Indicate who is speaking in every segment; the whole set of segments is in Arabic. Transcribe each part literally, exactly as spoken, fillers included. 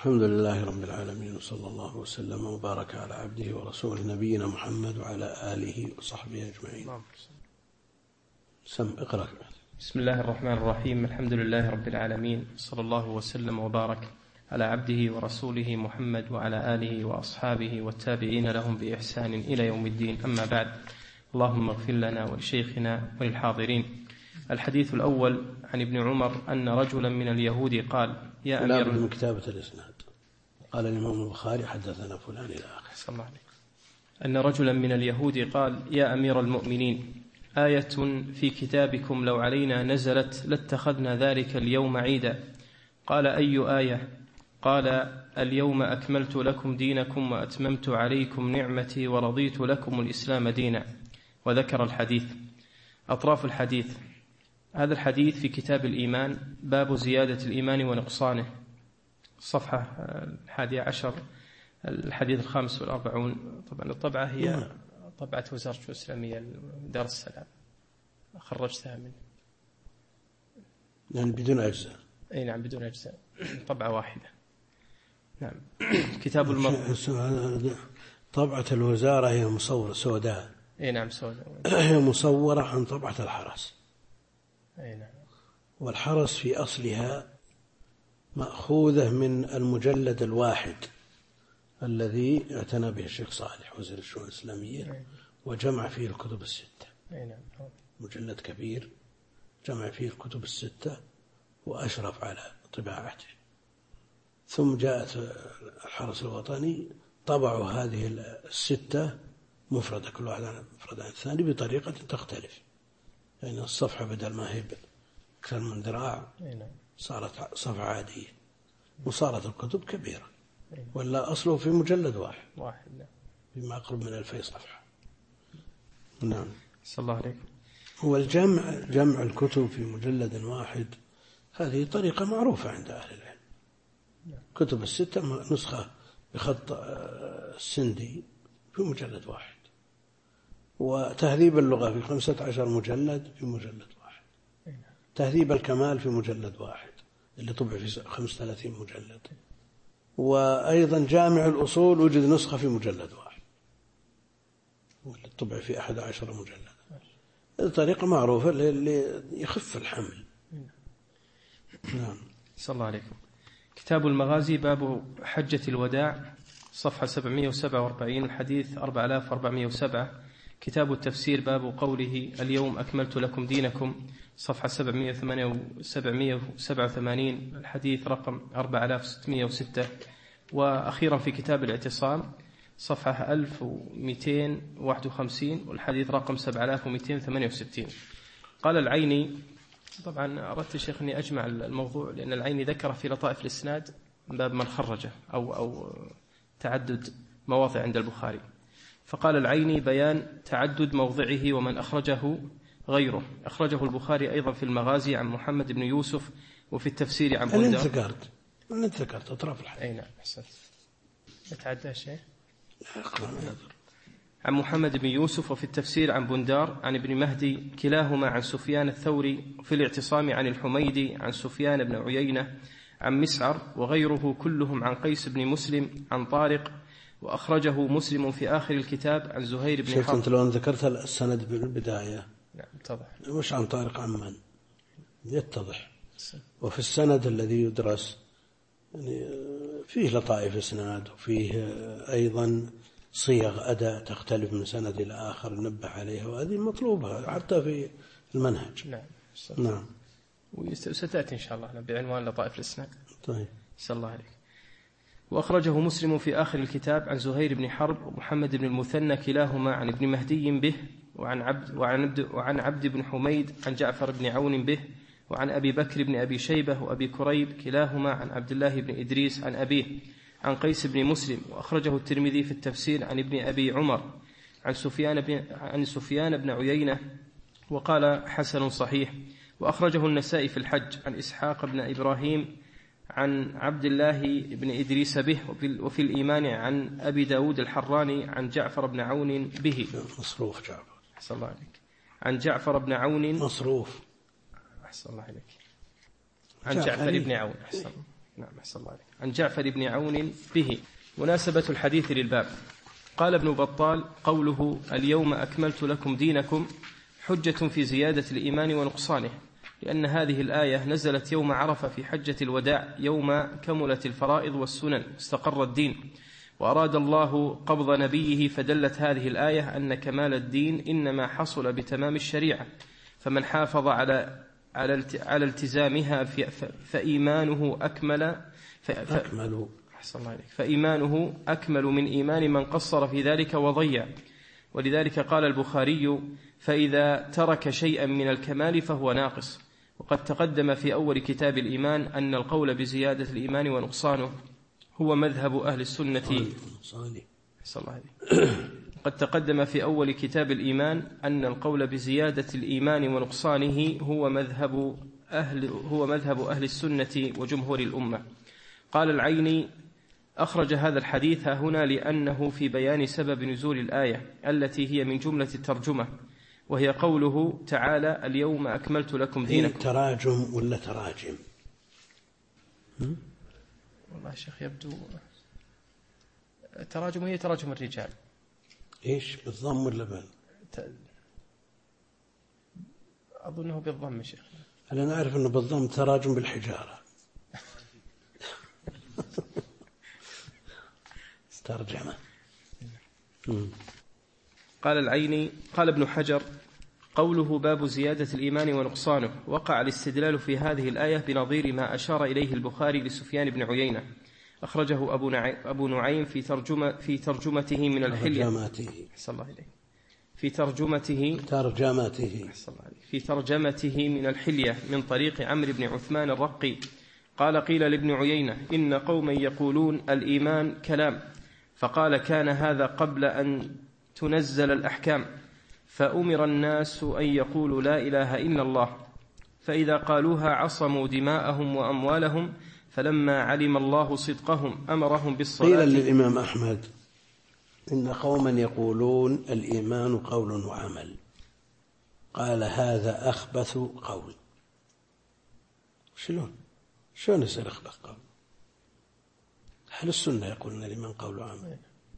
Speaker 1: الحمد لله رب العالمين، وصلى الله وسلم وبارك على عبده ورسوله نبينا محمد وعلى آله وصحبه أجمعين. سم اقرأ.
Speaker 2: بسم الله الرحمن الرحيم. الحمد لله رب العالمين، صلى الله وسلم وبارك على عبده ورسوله محمد وعلى آله وأصحابه والتابعين لهم بإحسان إلى يوم الدين. أما بعد، اللهم اغفر لنا ولشيخنا وللحاضرين. الحديث الأول عن ابن عمر أن رجلا من اليهود قال: يا أمير
Speaker 1: من كتابة الإسناد قال الإمام البخاري حدثنا فلان إلى آخره.
Speaker 2: صلى الله عليه. أن رجلا من اليهود قال: يا أمير المؤمنين، آية في كتابكم لو علينا نزلت لاتخذنا ذلك اليوم عيدا. قال: أي آية؟ قال: اليوم أكملت لكم دينكم وأتممت عليكم نعمتي ورضيت لكم الإسلام دينا. وذكر الحديث. أطراف الحديث: هذا الحديث في كتاب الإيمان، باب زيادة الإيمان ونقصانه، صفحة الحادية عشر، الحديث الخامس والأربعون. طبعا الطبعة هي طبعة وزارة الإسلامية دار السلام، خرجتها من
Speaker 1: يعني بدون أجزاء.
Speaker 2: أي نعم، بدون أجزاء، طبعة واحدة. نعم. كتاب المرء.
Speaker 1: طبعة الوزارة هي مصورة سوداء.
Speaker 2: أي نعم، سوداء.
Speaker 1: هي مصورة عن طبعة الحرس.
Speaker 2: أي نعم.
Speaker 1: والحرس في أصلها مأخوذة من المجلد الواحد الذي اعتنى به الشيخ صالح وزير الشؤون الإسلامية وجمع فيه الكتب الستة.
Speaker 2: أي نعم.
Speaker 1: مجلد كبير جمع فيه الكتب الستة وأشرف على طباعته. ثم جاءت الحرس الوطني طبعوا هذه الستة مفردة، كل واحد مفرد عن الثاني بطريقة تختلف. يعني الصفحة بدل ما هي أكثر من ذراع صارت صفحة عادية، وصارت الكتب كبيرة، ولا أصله في مجلد واحد
Speaker 2: واحد
Speaker 1: بما أقرب من ألفي صفحة. نعم.
Speaker 2: صلى الله عليكم.
Speaker 1: هو الجمع جمع الكتب في مجلد واحد هذه طريقة معروفة عند أهل العلم. كتب الستة نسخة بخط السندي في مجلد واحد، وتهذيب اللغة في خمسة عشر مجلد في مجلد واحد، تهذيب الكمال في مجلد واحد اللي طبع في خمسة وثلاثين مجلد، وأيضا جامع الأصول وجد نسخة في مجلد واحد واللي طبع في أحد عشر مجلد. هذه طريقة معروفة اللي يخف الحمل. نعم.
Speaker 2: صلى الله عليكم. كتاب المغازي، باب حجة الوداع، صفحة سبعمائة وسبعة وأربعين، الحديث أربعة آلاف وأربعمائة وسبعة. كتاب التفسير، باب قوله اليوم أكملت لكم دينكم، صفحة سبعمائة وسبعة وثمانين، الحديث رقم أربعة آلاف وستمائة وستة. وأخيرا في كتاب الاعتصام، صفحة ألف ومئتين وواحد وخمسين، والحديث رقم سبعة آلاف ومئتين وثمانية وستين. قال العيني، طبعا أردت الشيخ أني أجمع الموضوع لأن العيني ذكر في لطائف الإسناد باب من خرجه أو, أو تعدد مواضع عند البخاري. فقال العيني: بيان تعدد موضعه ومن أخرجه غيره. أخرجه البخاري أيضا في المغازي عن محمد بن يوسف، وفي التفسير عن بندار.
Speaker 1: أنا ذكرت أنا ذكرت أطراف الحديث.
Speaker 2: أي نعم، أحسنت. يتعدى شيء.
Speaker 1: أقرأ
Speaker 2: عن محمد بن يوسف، وفي التفسير عن بندار عن ابن مهدي، كلاهما عن سفيان الثوري، في الاعتصام عن الحميدي عن سفيان بن عيينة عن مسعر، وغيره كلهم عن قيس بن مسلم عن طارق. وأخرجه مسلم في آخر الكتاب عن زهير بن حرب.
Speaker 1: أنت لو ذكرت السند بالبداية
Speaker 2: نعم اتضح.
Speaker 1: مش عن طارق عمان يتضح. وفي السند الذي يدرس يعني فيه لطائف إسناد، وفيه أيضا صيغ أداء تختلف من سند إلى آخر نبه عليها، وهذه مطلوبة حتى في المنهج.
Speaker 2: نعم.
Speaker 1: نعم.
Speaker 2: وستأتي إن شاء الله بعنوان لطائف الإسناد.
Speaker 1: طيب.
Speaker 2: صلى الله عليك. وأخرجه مسلم في آخر الكتاب عن زهير بن حرب ومحمد بن المثنى، كلاهما عن ابن مهدي به، وعن عبد, وعن عبد, وعن عبد بن حميد عن جعفر بن عون به، وعن أبي بكر بن أبي شيبة وأبي كريب، كلاهما عن عبد الله بن إدريس عن أبيه عن قيس بن مسلم. وأخرجه الترمذي في التفسير عن ابن أبي عمر عن سفيان بن, عن سفيان بن عيينة، وقال حسن صحيح. وأخرجه النسائي في الحج عن إسحاق بن إبراهيم عن عبد الله بن إدريس به، وفي الإيمان عن أبي داود الحراني عن جعفر بن عون به.
Speaker 1: مصروف جعفر.
Speaker 2: أحسن الله عليك. عن جعفر بن عون
Speaker 1: مصروف.
Speaker 2: أحسن الله عليك. عن جعفر بن عون. أحسن. نعم أحسن الله عليك. عن جعفر بن عون به. مناسبة الحديث للباب. قال ابن بطال: قوله اليوم أكملت لكم دينكم حجة في زيادة الإيمان ونقصانه، لأن هذه الآية نزلت يوم عرفة في حجة الوداع، يوم كملت الفرائض والسنن استقر الدين، وأراد الله قبض نبيه، فدلت هذه الآية أن كمال الدين إنما حصل بتمام الشريعة، فمن حافظ على على التزامها فإيمانه أكمل
Speaker 1: أكمل
Speaker 2: فإيمانه أكمل من إيمان من قصر في ذلك وضيع. ولذلك قال البخاري: فإذا ترك شيئا من الكمال فهو ناقص. وقد تقدم في أول كتاب الإيمان أن القول بزيادة الإيمان ونقصانه هو مذهب أهل السنة. قد تقدم في أول كتاب الإيمان أن القول بزيادة الإيمان ونقصانه هو مذهب أهل هو مذهب أهل السنة وجمهور الأمة. قال العيني: أخرج هذا الحديث هنا لأنه في بيان سبب نزول الآية التي هي من جملة الترجمة، وهي قوله تعالى: اليوم أكملت لكم دينكم.
Speaker 1: تراجم ولا تراجم؟
Speaker 2: والله يا شيخ يبدو تراجم هي تراجم الرجال.
Speaker 1: إيش بالضم ولا بال؟
Speaker 2: أظنه بالضم يا شيخ.
Speaker 1: أنا نعرف أنه بالضم تراجم بالحجارة. ترجمة.
Speaker 2: قال العيني: قال ابن حجر: قوله باب زيادة الإيمان ونقصانه، وقع الاستدلال في هذه الآية بنظير ما أشار إليه البخاري لسفيان بن عيينة، أخرجه أبو نعيم في ترجمة في ترجمته من الحلية الله إليه في ترجمته
Speaker 1: ترجمته
Speaker 2: في ترجمته من الحلية من طريق عمرو بن عثمان الرقي قال: قيل لابن عيينة: إن قوما يقولون الإيمان كلام، فقال: كان هذا قبل أن تنزل الأحكام، فأمر الناس أن يقولوا لا إله إلا الله، فإذا قالوها عصموا دماءهم وأموالهم، فلما علم الله صدقهم أمرهم بالصلاة.
Speaker 1: قيل للإمام أحمد: إن قوما يقولون الإيمان قول وعمل، قال: هذا أخبث قول. شلون شلون يصير أخبث قول؟ أهل السنة يقولون الإيمان قول وعمل.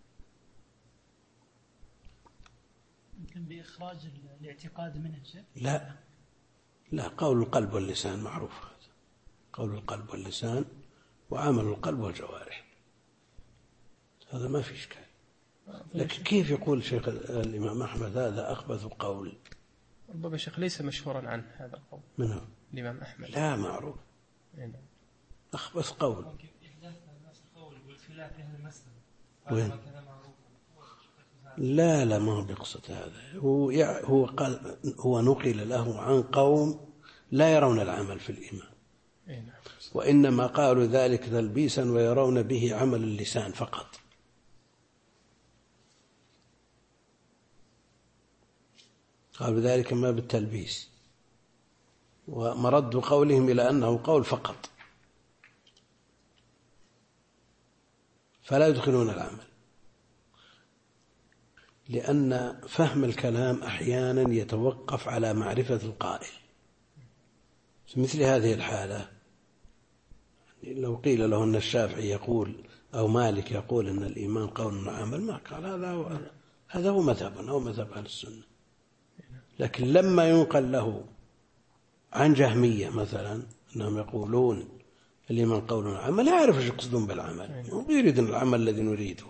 Speaker 3: يمكن بإخراج الاعتقاد منه شيء؟
Speaker 1: لا لا، قول القلب واللسان معروف، هذا قول القلب واللسان وعمل القلب والجوارح، هذا ما في إشكال. لكن كيف يقول شيخ الإمام أحمد هذا أخبث قول؟
Speaker 2: ربما شيخ ليس مشهورا عنه هذا القول.
Speaker 1: من هو؟
Speaker 2: الإمام أحمد.
Speaker 1: لا معروف. أخبث قول. وين؟ لا لا، ما هو بقصة هذا. هو هو قال هو نقل له عن قوم لا يرون العمل في الإيمان، وإنما قالوا ذلك تلبيسا ويرون به عمل اللسان فقط. قالوا ذلك ما بالتلبيس، ومرد قولهم إلى أنه قول فقط، فلا يدخلون العمل، لأن فهم الكلام أحيانا يتوقف على معرفة القائل. في مثل هذه الحالة لو قيل له أن الشافعي يقول أو مالك يقول أن الإيمان قول وعمل، ما قال هذا هو هذا هو مذهبنا أو مذهب أهل السنة. لكن لما ينقل له عن جهمية مثلا أنهم يقولون الإيمان قول وعمل، لا يعرف ايش يقصدون بالعمل، ويريدون العمل الذي نريده.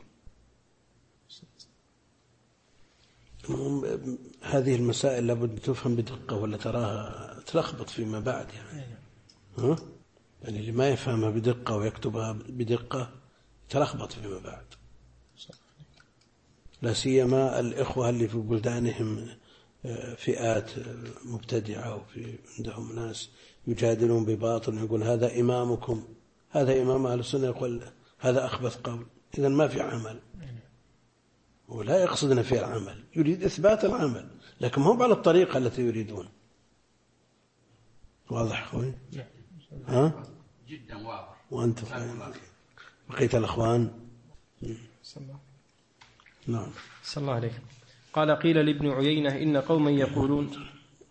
Speaker 1: هذه المسائل لابد تفهم بدقة، ولا تراها تلخبط فيما بعد يعني. ها؟ يعني اللي ما يفهمها بدقة ويكتبها بدقة تلخبط فيما بعد، لا سيما الإخوة اللي في بلدانهم فئات مبتدعة، وفي عندهم ناس يجادلون بباطل، يقول هذا إمامكم، هذا إمام أهل السنة، يقول هذا أخبث قول. إذن ما في عمل، ولا يقصدنا في العمل، يريد إثبات العمل، لكن هم على الطريقة التي يريدون. واضح أخوي؟ ها؟
Speaker 4: جدا واضح.
Speaker 1: وأنت بقيت الأخوان؟ نعم.
Speaker 2: صلى الله عليه. قال: قيل لابن عيينة: إن قوما يقولون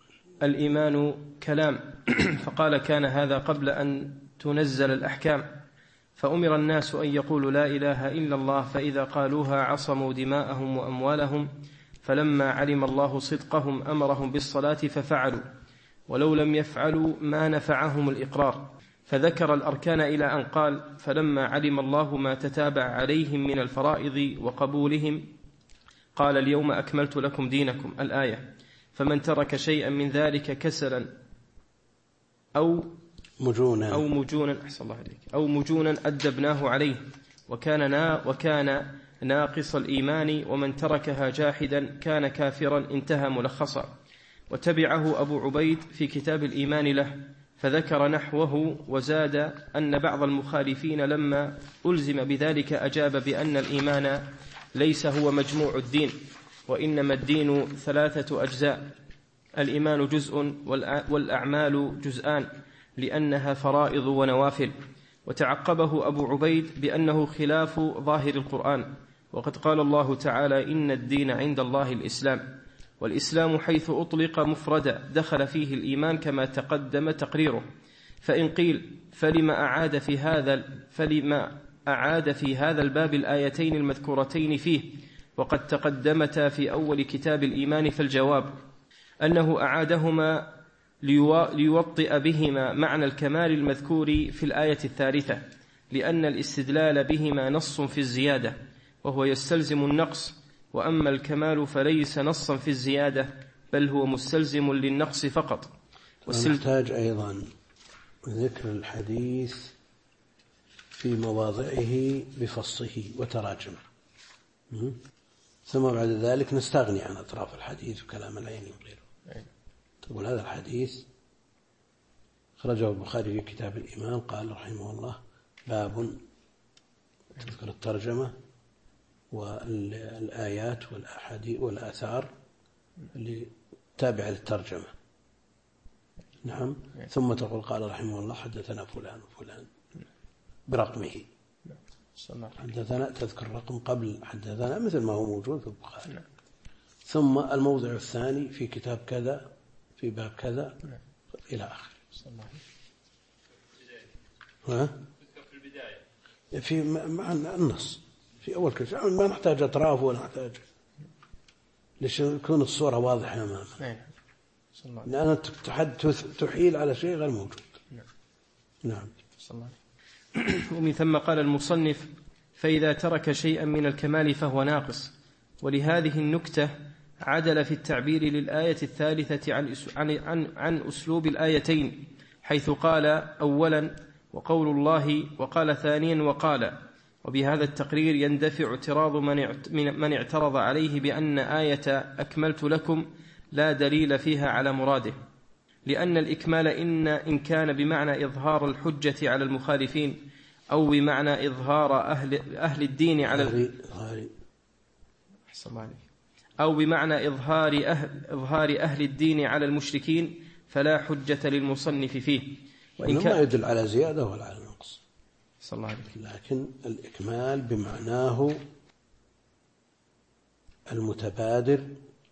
Speaker 2: الإيمان كلام، فقال: كان هذا قبل أن تنزل الأحكام، فأمر الناس أن يقولوا لا إله إلا الله، فإذا قالوها عصموا دماءهم وأموالهم. فلما علم الله صدقهم أمرهم بالصلاة ففعلوا، ولو لم يفعلوا ما نفعهم الإقرار. فذكر الأركان إلى أن قال: فلما علم الله ما تتابع عليهم من الفرائض وقبولهم قال: اليوم أكملت لكم دينكم. الآية. فمن ترك شيئا من ذلك كسلا أو
Speaker 1: مجونا
Speaker 2: أو مجونا أحسن الله عليك أو مجونا أدبناه عليه، وكان نا وكان ناقص الإيمان، ومن تركها جاحدا كان كافرا. انتهى ملخصا. وتبعه أبو عبيد في كتاب الإيمان له، فذكر نحوه وزاد أن بعض المخالفين لما ألزم بذلك أجاب بأن الإيمان ليس هو مجموع الدين، وإنما الدين ثلاثة أجزاء: الإيمان جزء والأعمال جزءان، لأنها فرائض ونوافل. وتعقبه أبو عبيد بأنه خلاف ظاهر القرآن، وقد قال الله تعالى: إن الدين عند الله الإسلام. والإسلام حيث أطلق مفردا دخل فيه الإيمان كما تقدم تقريره. فإن قيل فلما أعاد في هذا فلما أعاد في هذا الباب الآيتين المذكورتين فيه وقد تقدمتا في أول كتاب الإيمان، فالجواب أنه أعادهما ليوطئ بهما معنى الكمال المذكور في الآية الثالثة، لأن الاستدلال بهما نص في الزيادة وهو يستلزم النقص، وأما الكمال فليس نصا في الزيادة بل هو مستلزم للنقص فقط.
Speaker 1: ونحتاج أيضا ذكر الحديث في مواضعه بفصه وتراجمه، ثم بعد ذلك نستغني عن أطراف الحديث وكلام العين وغيره. تقول هذا الحديث خرجه البخاري في كتاب الإيمان، قال رحمه الله: باب، تذكر الترجمة والآيات والأحاديث والآثار اللي تابعة للترجمة. نعم. ثم تقول قال رحمه الله: حدثنا فلان وفلان برقمه. حدثنا تذكر رقم قبل حدثنا مثل ما هو موجود في البخاري. ثم الموضع الثاني في كتاب كذا في باب كذا إلى آخر. ها؟ في البداية في مع النص في أول كل شيء، ما نحتاج أطراف ولا نحتاج، ليش تكون الصورة واضحة أمامنا، لأن تحيل على شيء غير موجود. نعم.
Speaker 2: ومن ثم قال المصنف: فإذا ترك شيئا من الكمال فهو ناقص. ولهذه النكتة عدل في التعبير للآية الثالثة عن عن عن أسلوب الآيتين، حيث قال أولا وقول الله، وقال ثانيا وقال. وبهذا التقرير يندفع اعتراض من اعترض عليه بأن آية أكملت لكم لا دليل فيها على مراده، لأن الإكمال إن إن كان بمعنى إظهار الحجة على المخالفين أو بمعنى إظهار أهل أهل الدين على أو بمعنى إظهار أهل إظهار أهل الدين على المشركين فلا حجة للمصنف فيه،
Speaker 1: وإن كان ما يدل على زيادة ولا على نقص، لكن الإكمال بمعناه المتبادر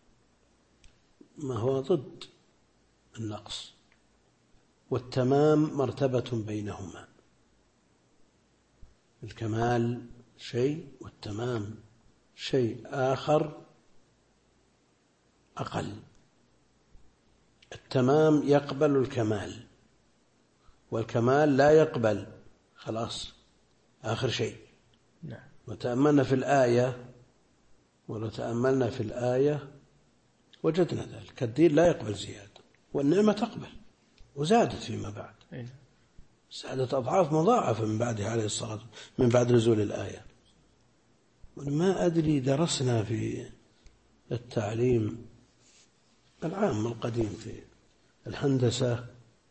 Speaker 1: ما هو ضد النقص، والتمام مرتبة بينهما. الكمال شيء والتمام شيء آخر أقل. التمام يقبل الكمال، والكمال لا يقبل خلاص آخر شيء.
Speaker 2: نعم.
Speaker 1: وتأملنا في الآية ولو تأملنا في الآية وجدنا ذلك. الدين لا يقبل زيادة، والنعمة تقبل وزادت فيما بعد، زادت أضعاف مضاعفة من بعدها عليه الصلاة من بعد نزول الآية. ما أدري درسنا في التعليم العام القديم في الهندسة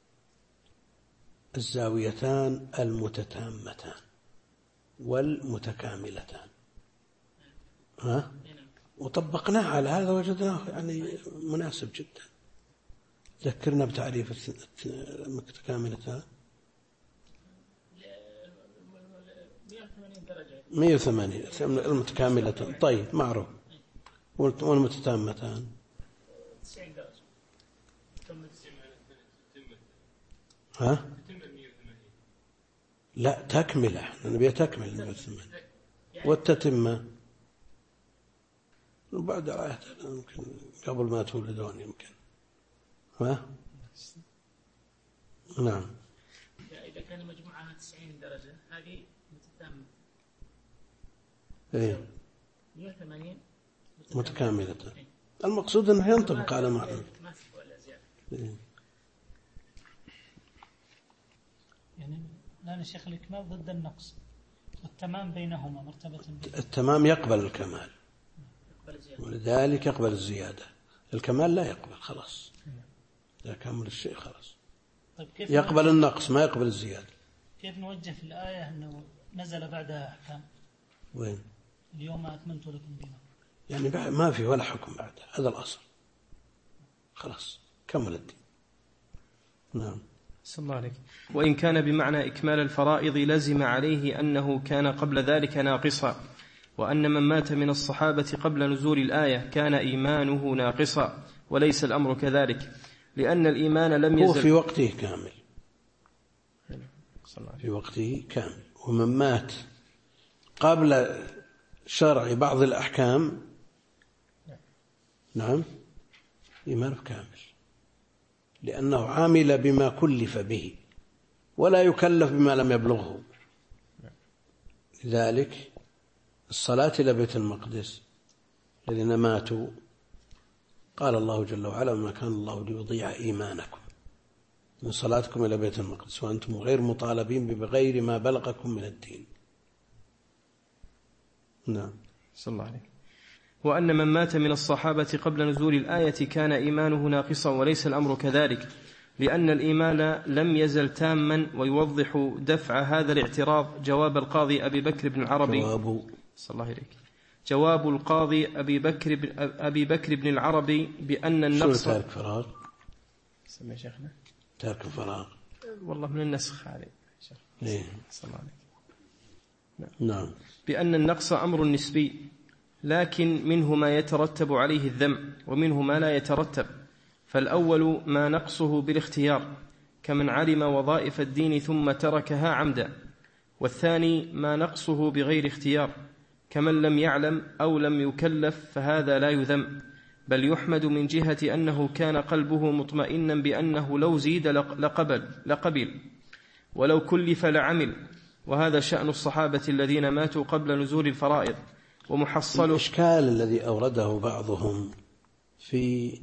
Speaker 1: الزاويتان المتتامتان والمتكاملتان، ها؟ وطبقناه على هذا وجدناه يعني مناسب جدا. ذكرنا بتعريف المتكاملتان. مئة وثمانين المتكاملتان. طيب معروف. والمتتامتان ها؟ لا تكملة، نبي تكمل والتتمة بعد آية يمكن قبل ما تولدون يمكن. ها؟ نعم.
Speaker 3: إذا كان مجموعها تسعين درجة هذه متتامة.
Speaker 1: إيه.
Speaker 3: مئة وثمانين
Speaker 1: متكاملة. المقصود أنه ينطبق على معنى. إيه.
Speaker 3: يعني لا شيخ الإكمال ضد النقص والتمام بينهما مرتبة.
Speaker 1: التمام يقبل الكمال ولذلك يقبل الزيادة. الكمال لا يقبل خلاص، إذا كمل الشيء خلاص.
Speaker 3: طيب كيف
Speaker 1: يقبل النقص ما يقبل الزيادة.
Speaker 3: كيف نوجه في الآية أنه نزل بعدها أحكام؟
Speaker 1: وين؟
Speaker 3: اليوم أكملت لكم دينكم.
Speaker 1: يعني ما في ولا حكم بعد، هذا الأصل خلاص كمل الدين. نعم.
Speaker 2: صلى الله عليك. وإن كان بمعنى إكمال الفرائض لزم عليه أنه كان قبل ذلك ناقصا، وأن من مات من الصحابة قبل نزول الآية كان إيمانه ناقصا، وليس الأمر كذلك، لأن الإيمان لم يزل
Speaker 1: هو في وقته كامل، في وقته كامل. ومن مات قبل شرع بعض الأحكام نعم إيمانه كامل، لأنه عامل بما كلف به ولا يكلف بما لم يبلغه. لذلك الصلاة إلى بيت المقدس الذين ماتوا قال الله جل وعلا: ما كان الله ليضيع إيمانكم من صلاتكم إلى بيت المقدس وأنتم غير مطالبين بغير ما بلغكم من الدين. نعم.
Speaker 2: صلى الله عليه. وأن من مات من الصحابة قبل نزول الآية كان إيمانه ناقصا، وليس الأمر كذلك، لأن الإيمان لم يزل تاما. ويوضح دفع هذا الاعتراض جواب القاضي أبي بكر بن العربي
Speaker 1: جواب
Speaker 2: صلى الله عليك جواب القاضي أبي بكر بن, أبي بكر بن العربي بأن النقص
Speaker 1: تارك فراغ
Speaker 2: سمي شيخنا
Speaker 1: تارك فراغ
Speaker 2: والله من النسخ عليه شيخ.
Speaker 1: ليه؟
Speaker 2: صلى الله عليك.
Speaker 1: نعم. نعم.
Speaker 2: بأن النقص أمر نسبي، لكن منه ما يترتب عليه الذم ومنه ما لا يترتب. فالأول ما نقصه بالاختيار كمن علم وظائف الدين ثم تركها عمدا، والثاني ما نقصه بغير اختيار كمن لم يعلم أو لم يكلف، فهذا لا يذم، بل يحمد من جهة أنه كان قلبه مطمئنا بأنه لو زيد لقبل, لقبل ولو كلف لعمل. وهذا شأن الصحابة الذين ماتوا قبل نزول الفرائض. ومحصل
Speaker 1: الإشكال الذي أورده بعضهم في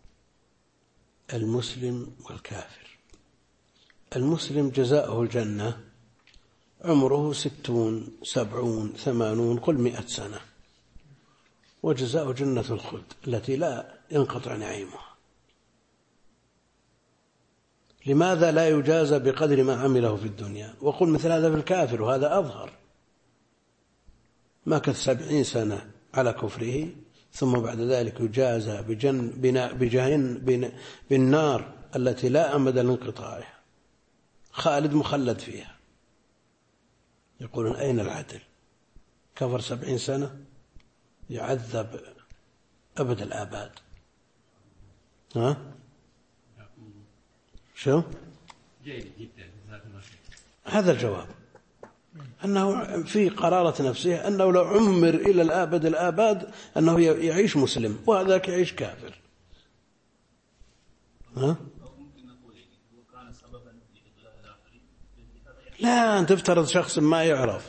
Speaker 1: المسلم والكافر: المسلم جزاؤه الجنة عمره ستون سبعون ثمانون قل مئة سنة، وجزاؤه جنة الخلد التي لا ينقطع نعيمها. لماذا لا يجازى بقدر ما عمله في الدنيا؟ وقل مثل هذا في الكافر، وهذا أظهر. مكث سبعين سنة على كفره ثم بعد ذلك يجازى بجن بجهن بالنار التي لا أمد لانقطاعها، خالد مخلد فيها. يقولون أين العدل؟ كفر سبعين سنة يعذب أبد الآباد. ها؟ شو؟ هذا الجواب، أنه في قرارة نفسه أنه لو عمر إلى الآبد الآباد أنه يعيش مسلم وهذاك يعيش كافر. ها؟ لا، أنت تفترض شخص ما يعرف،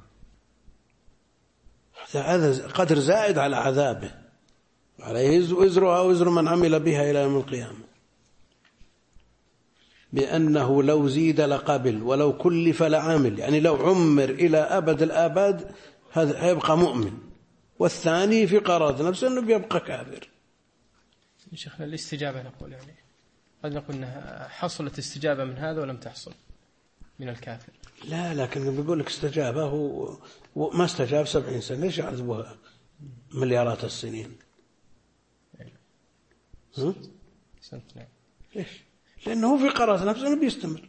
Speaker 1: هذا قدر زائد على عذابه، عليه وزرها وزر من عمل بها إلى يوم القيامة، بأنه لو زيد لقبل ولو كلف لعامل. يعني لو عمر إلى أبد الآباد هذا يبقى مؤمن، والثاني في قرارة نفسه أنه بيبقى كافر.
Speaker 2: شيخنا الاستجابة نقول يعني قد نقول أنها حصلت استجابة من هذا ولم تحصل من الكافر.
Speaker 1: لا، لكن بيقول لك استجابه وما استجاب سبعين سنة، ليش يعذبها مليارات السنين؟
Speaker 2: نعم.
Speaker 1: ليش؟ لأنه في قرارة نفسه أنه بيستمر.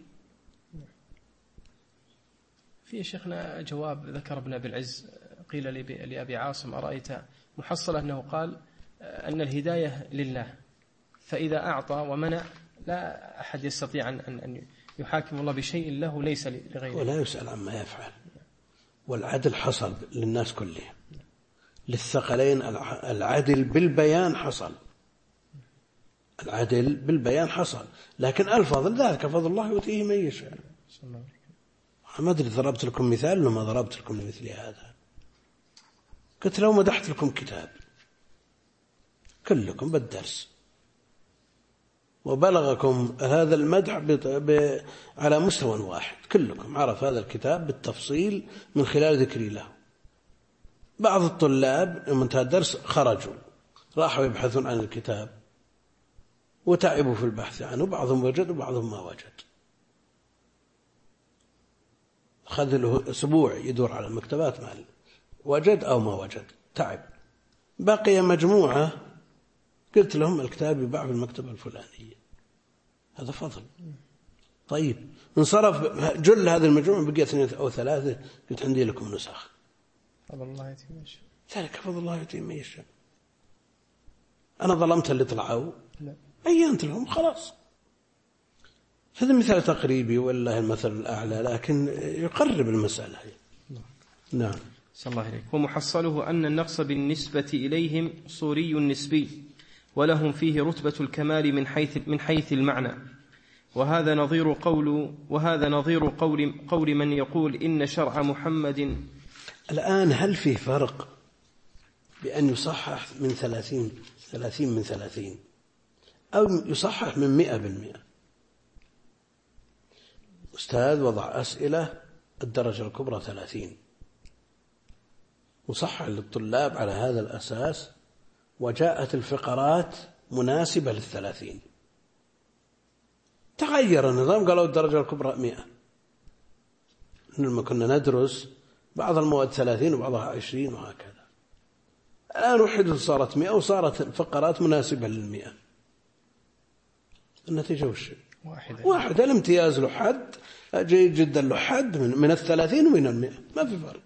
Speaker 2: في شيخنا جواب ذكر ابن أبي العز، قيل لأبي عاصم: أرأيت محصل أنه قال أن الهداية لله، فإذا أعطى ومنع لا أحد يستطيع أن يحاكم الله بشيء له ليس لغيره،
Speaker 1: ولا يسأل عما يفعل. والعدل حصل للناس كلهم، للثقلين العدل بالبيان حصل، العدل بالبيان حصل، لكن الفضل ذلك فضل الله يؤتيه من يشاء. ما أدري ضربت لكم مثال ولا ما ضربت لكم مثل هذا. قلت لو مدحت لكم كتاب كلكم بالدرس وبلغكم هذا المدح ب... على مستوى واحد، كلكم عرف هذا الكتاب بالتفصيل من خلال ذكري له. بعض الطلاب يوم انتهى الدرس خرجوا راحوا يبحثون عن الكتاب وتعبوا في البحث عنه، بعضهم وجد وبعضهم ما وجد، خذ له أسبوع يدور على المكتبات ما وجد أو ما وجد، تعب. بقي مجموعة قلت لهم الكتاب يباع في المكتبة الفلانية، هذا فضل. طيب انصرف جل هذه المجموعة بقي اثنين أو ثلاثة، قلت عندي لكم نسخ.
Speaker 2: فضل الله يتي من يشاء،
Speaker 1: ذلك فضل الله يتي من يشاء. أنا ظلمت اللي طلعوا؟
Speaker 2: لا،
Speaker 1: أينت لهم خلاص. هذا مثال تقريبي والله المثل الأعلى، لكن يقرب المسألة. نعم.
Speaker 2: صلى الله عليك. ومحصله أن النقص بالنسبة إليهم صوري نسبي، ولهم فيه رتبة الكمال من حيث من حيث المعنى. وهذا نظير قول وهذا نظير قول قول من يقول إن شرع محمد.
Speaker 1: الآن هل فيه فرق بأن يصحح من ثلاثين ثلاثين من ثلاثين أو يصحح من مئة بالمئة؟ أستاذ وضع أسئلة الدرجة الكبرى ثلاثين وصحح للطلاب على هذا الأساس، وجاءت الفقرات مناسبة للثلاثين. تغير النظام قالوا الدرجة الكبرى مئة. لما كنا ندرس بعض المواد ثلاثين وبعضها عشرين وهكذا، الآن وحدة صارت مئة وصارت الفقرات مناسبة للمئة. النتيجة وش؟
Speaker 2: واحدة.
Speaker 1: واحدة. الامتياز له حد، جيد جدا له حد، من, من الثلاثين ومن المئة، ما في فرق.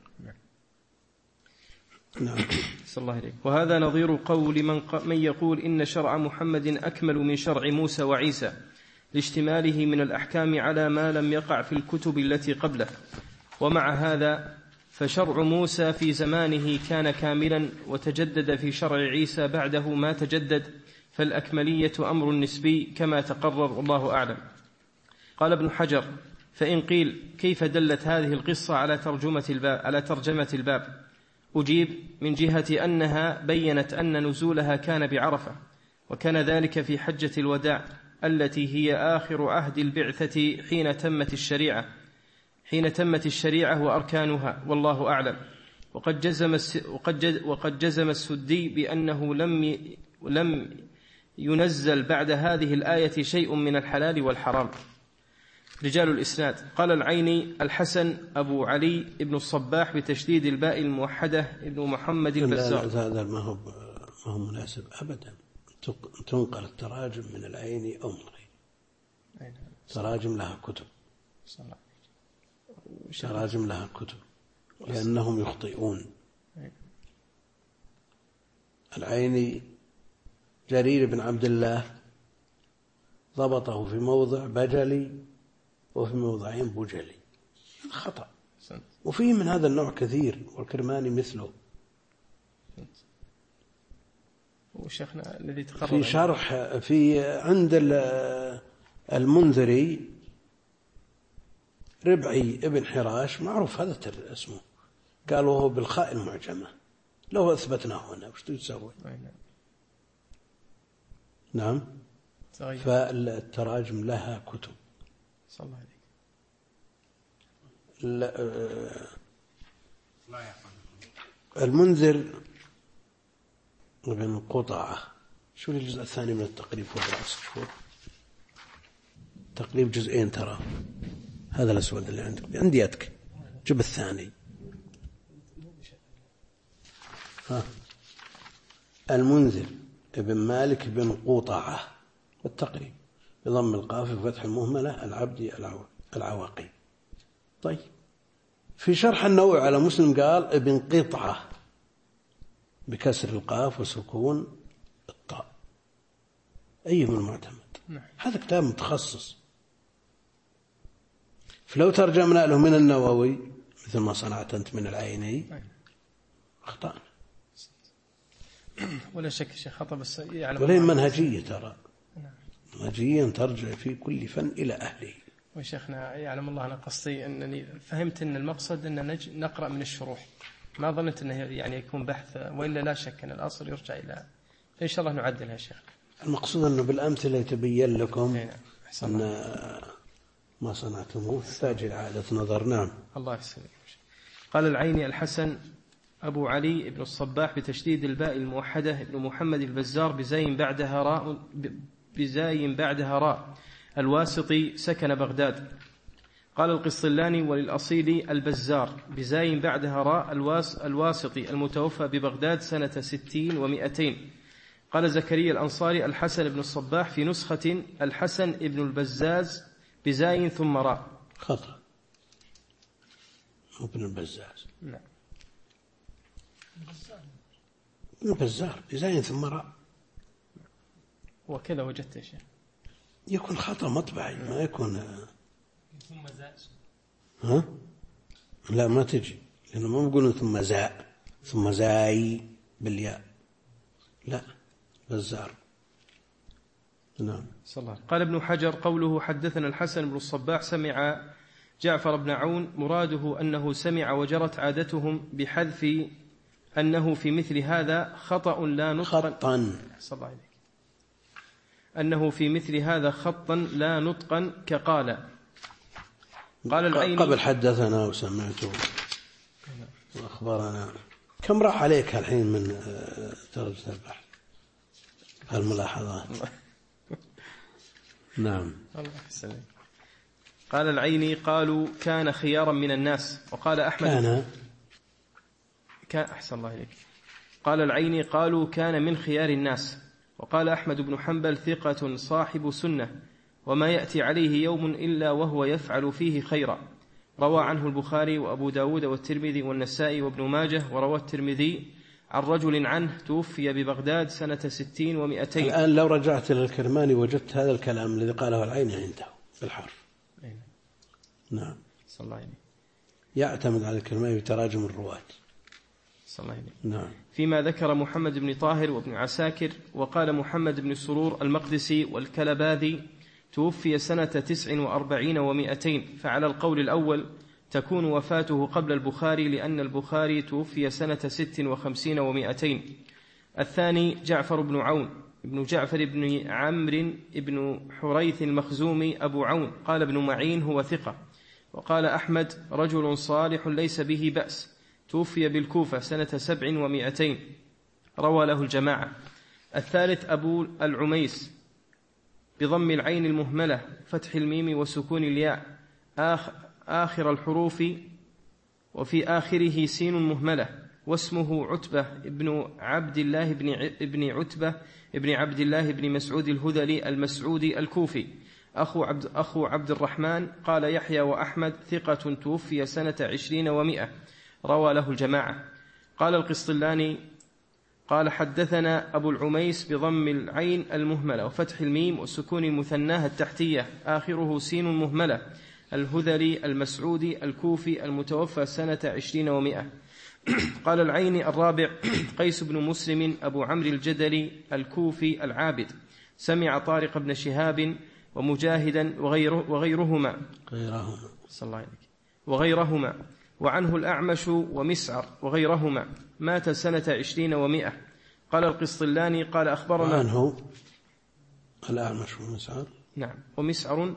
Speaker 1: نعم.
Speaker 2: صلى الله عليه. وهذا نظير قول من, من يقول إن شرع محمد أكمل من شرع موسى وعيسى لاشتماله من الأحكام على ما لم يقع في الكتب التي قبله. ومع هذا فشرع موسى في زمانه كان كاملا، وتجدد في شرع عيسى بعده ما تجدد، فالأكملية أمر نسبي كما تقرر، والله أعلم. قال ابن حجر: فإن قيل كيف دلت هذه القصة على ترجمة الباب, على ترجمة الباب؟ أجيب: من جهة أنها بينت أن نزولها كان بعرفة، وكان ذلك في حجة الوداع التي هي آخر عهد البعثة حين تمت الشريعة حين تمت الشريعة وأركانها، والله أعلم. وقد جزم وقد وقد جزم السدي بأنه لم لم ينزل بعد هذه الآية شيء من الحلال والحرام. رجال الإسناد: قال العيني: الحسن أبو علي ابن الصباح بتشديد الباء الموحدة ابن محمد البزار.
Speaker 1: هذا ما هو ما هو مناسب أبدا، تنقل التراجم من العيني أو من غيره. تراجم لها كتب، تراجم لها كتب، لأنهم يخطئون. العيني جرير بن عبد الله ضبطه في موضع بجلي وفي موضعين بجلي، خطأ. وفيه من هذا النوع كثير، والكرماني مثله.
Speaker 2: وشيخنا الذي تقرر
Speaker 1: في شرح في عند المنذري ربعي ابن حراش معروف هذا اسمه، قالوا هو بالخاء المعجمة، لو أثبتناه هنا وش تسوي؟ نعم. فالتراجم لها كتب.
Speaker 2: صلى الله عليك.
Speaker 1: المنذر ابن قطعة، شو الجزء الثاني من التقريب فوق رأس شوف تقريب جزئين ترى، هذا الأسود اللي عندك عندي يدك، جب الثاني. ها. المنذر ابن مالك بن قطعة والتقريب بضم القاف وفتح المهملة العبدي العواقي. طيب في شرح النووي على مسلم قال ابن قطعة بكسر القاف وسكون الطاء، أيهم المعتمد؟ هذا كتاب متخصص فلو ترجمنا له من النووي مثل ما صنعت أنت من العيني أخطأنا.
Speaker 2: ولا شك شيخ خطأ، بس يعلم
Speaker 1: ولين منهجية ترى، منهجيا ترجع في كل فن إلى أهله.
Speaker 2: وشيخنا يعلم الله، أنا قصدي أنني فهمت أن المقصد أن نج... نقرأ من الشروح، ما ظننت أنه يعني يكون بحث، وإلا لا شك أن الأصل يرجع إلى، إن شاء الله نعدلها يا شيخ.
Speaker 1: المقصود أنه بالأمثلة يتبين لكم
Speaker 2: أن
Speaker 1: ما صنعتموه يحتاج إلى إعادة نظر. نعم.
Speaker 2: الله يسلمك. قال العيني الحسن أبو علي بن الصباح بتشديد الباء الموحدة ابن محمد البزار بزاي بعدها راء بزاي بعدها راء الواسطي سكن بغداد. قال القسطلاني وللأصيل البزار بزاي بعدها راء الواس الواسطي المتوفى ببغداد سنة ستين ومئتين. قال زكريا الأنصاري الحسن بن الصباح في نسخة الحسن ابن البزاز بزاي ثم راء.
Speaker 1: خطأ، ابن البزاز.
Speaker 2: نعم.
Speaker 1: ابن البزار بزاي ثم راء.
Speaker 2: وكذا وجدت يا شيخ.
Speaker 1: يكون خطأ مطبعي، ما يكون
Speaker 3: ثم زاء.
Speaker 1: ها؟ لا ما تجي، لأنه ما بيقولون ثم زاء ثم زاي بالياء، لا بزار. نعم.
Speaker 2: قال ابن حجر قوله حدثنا الحسن بن الصباح سمع جعفر بن عون مراده أنه سمع وجرت عادتهم بحذف أنه في مثل هذا خطأ لا نطقا
Speaker 1: خطا
Speaker 2: أنه في مثل هذا خطا لا نطقا كقال. قال العيني
Speaker 1: قبل حدثنا وسمعته وأخبرنا. كم راح عليك الحين من درجة البحث هالملاحظات؟ نعم.
Speaker 2: الله يسلمك. قال العيني قالوا كان خيارا من الناس. وقال أحمد
Speaker 1: كان
Speaker 2: كان أحسن الله إليك. قال العيني قالوا كان من خيار الناس. وقال أحمد بن حنبل ثقة صاحب سنة وما يأتي عليه يوم إلا وهو يفعل فيه خيرا. روى عنه البخاري وأبو داود والترمذي والنسائي وابن ماجه. وروى الترمذي عن رجل عنه توفي ببغداد سنة ستين ومئتين.
Speaker 1: الآن لو رجعت إلى الكرماني وجدت هذا الكلام الذي قاله العيني عنده بالحرف.
Speaker 2: أين؟
Speaker 1: نعم.
Speaker 2: صلى الله عليه.
Speaker 1: يعتمد على الكرماني بتراجم الرواة.
Speaker 2: صلى الله عليه.
Speaker 1: نعم.
Speaker 2: فيما ذكر محمد بن طاهر وابن عساكر. وقال محمد بن سرور المقدسي والكلباذي توفي سنة تسع وأربعين ومئتين. فعلى القول الأول تكون وفاته قبل البخاري لأن البخاري توفي سنة ست وخمسين ومئتين. الثاني جعفر بن عون ابن جعفر بن عمرو بن حريث المخزومي أبو عون. قال ابن معين هو ثقة. وقال أحمد رجل صالح ليس به بأس توفي بالكوفة سنة سبع ومئتين. روى له الجماعة. الثالث أبو العميس بضم العين المهملة فتح الميم وسكون الياء آخ آخر الحروف وفي آخره سين مهملة. واسمه عتبة ابن عبد الله بن ابن عتبة ابن عبد الله بن مسعود الهذلي المسعودي الكوفي أخو عبد, أخو عبد الرحمن. قال يحيى وأحمد ثقة توفي سنة عشرين ومئة. روى له الجماعة. قال القسطلاني قال حدثنا أبو العميس بضم العين المهملة وفتح الميم وسكون المثناة التحتية آخره سين مهملة الهذلي المسعودي الكوفي المتوفى سنة عشرين ومئة. قال العيني الرابع قيس بن مسلم أبو عمرو الجدلي الكوفي العابد سمع طارق بن شهاب ومجاهدا وغيره وغيرهما
Speaker 1: غيرهما
Speaker 2: صلى الله عليه وغيرهما وعنه الأعمش ومسعر وغيرهما. مات سنة عشرين ومئة. قال القسطلاني قال أخبرنا
Speaker 1: وعنه الأعمش ومسعر.
Speaker 2: نعم ومسعر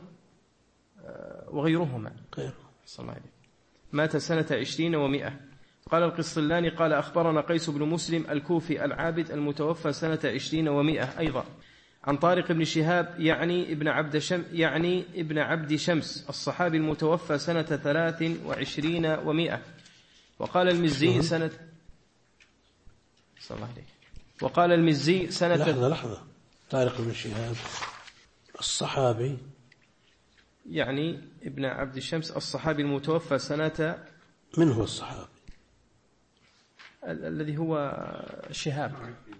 Speaker 2: وغيرهما
Speaker 1: غيره
Speaker 2: صلى الله عليه. مات سنة عشرين ومئة. قال القسطلاني قال أخبرنا قيس بن مسلم الكوفي العابد المتوفى سنة عشرين ومئة أيضا عن طارق بن شهاب يعني ابن عبد شم يعني ابن عبد شمس الصحابي المتوفى سنة ثلاث وعشرين ومئة. وقال المزي سنة صلى الله عليه. وقال المزي سنة
Speaker 1: لحظة لحظة طارق بن شهاب الصحابي
Speaker 2: يعني ابن عبد شمس الصحابي المتوفى سنة.
Speaker 1: من هو الصحابي؟
Speaker 2: ال- الذي هو شهاب.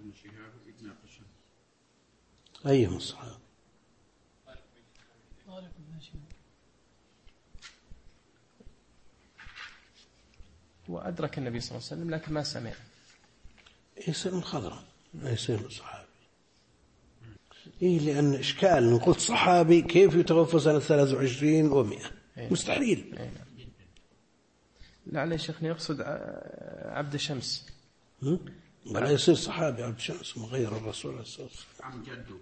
Speaker 1: أيهم الصحابي؟
Speaker 2: وأدرك النبي صلى الله عليه وسلم لكن ما سمع.
Speaker 1: يصير مخضرم، ما يصير صحابي. إيه لأن إشكال إن قلت صحابي كيف يتوفى سنة ثلاثة وعشرين ومئة؟ مستحيل.
Speaker 2: لعل شيخنا يقصد عبد شمس.
Speaker 1: ولا يصير صحابي عبد شمس مغير الرسول عليه الصلاة والسلام.
Speaker 4: عن جده.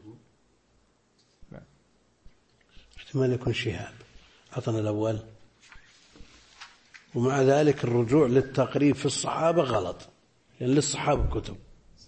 Speaker 1: احتمال يكون شهاب. عطنا الأول. ومع ذلك الرجوع للتقريب في الصحابة غلط، لأن للصحابة كتب.